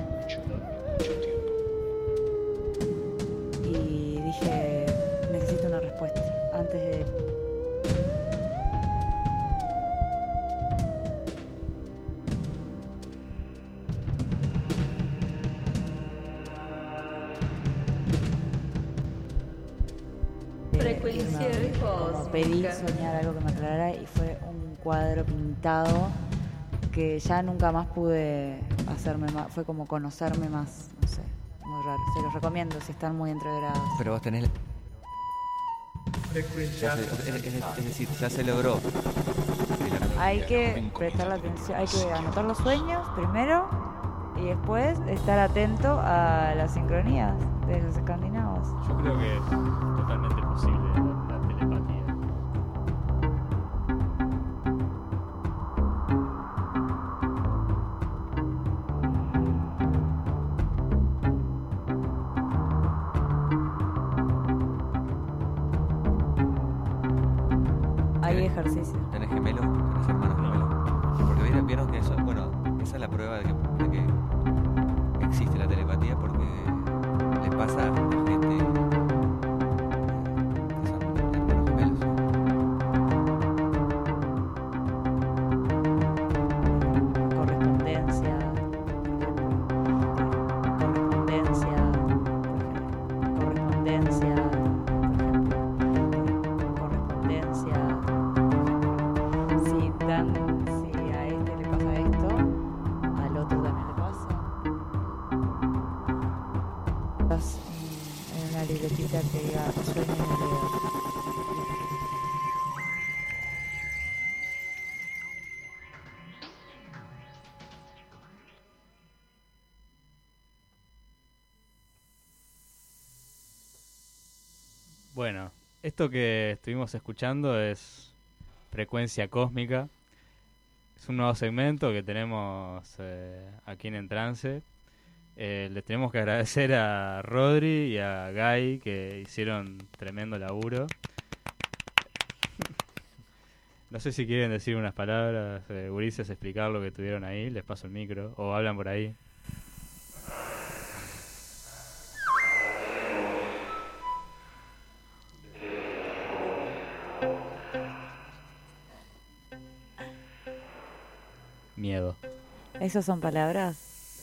Y dije, necesito una respuesta antes de... Frecuencia de Como pedí soñar algo que me aclarara y fue un cuadro pintado que ya nunca más pude hacerme más, fue como conocerme más, no sé, muy raro. Se los recomiendo si están muy entreverados. Pero vos tenés... Ya se- es, es- es decir, ya se logró. Hay que prestar la atención, hay que anotar los sueños primero y después estar atento a las sincronías de los escandinavos. Yo creo que es totalmente posible la telepatía. ejercicio. ¿Tenés gemelos? ¿Tenés hermanos gemelos? Porque vieron, vieron que eso, bueno, esa es la prueba de que, de que existe la telepatía, porque le pasa a gente que son hermanos gemelos. Correspondencia. Correspondencia. Correspondencia. Correspondencia. Si dan, si a este le pasa esto, al otro también le pasa. Estás en una libretita que diga sueño y leo. Bueno, esto que estuvimos escuchando es Frecuencia Cósmica. Es un nuevo segmento que tenemos eh, aquí en Entrance. Eh, les tenemos que agradecer a Rodri y a Guy, que hicieron tremendo laburo. No sé si quieren decir unas palabras, eh, gurises, explicar lo que tuvieron ahí. Les paso el micro, o hablan por ahí. Miedo. ¿Esas son palabras?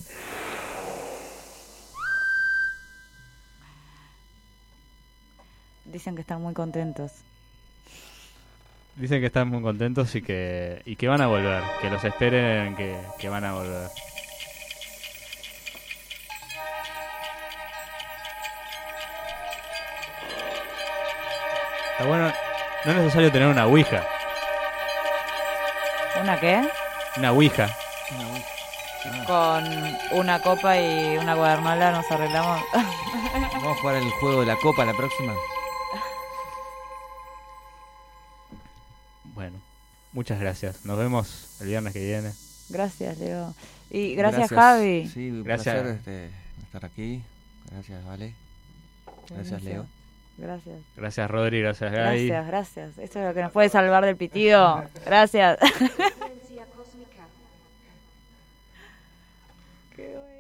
Dicen que están muy contentos. Dicen que están muy contentos y que y que van a volver, que los esperen, que, que van a volver. Está bueno, no es necesario tener una ouija. ¿Una qué? Una ouija. Con una copa y una guadernola nos arreglamos. Vamos a jugar el juego de la copa la próxima. Bueno, muchas gracias. Nos vemos el viernes que viene. Gracias, Leo. Y gracias, Gracias. Javi. Sí, un Gracias. placer este, estar aquí. Gracias, Vale. Gracias, Leo. Gracias. Gracias, Rodri. Gracias, Guy. Gracias, gracias. Esto es lo que nos puede salvar del pitido. Gracias. Frecuencia cósmica. Qué bueno.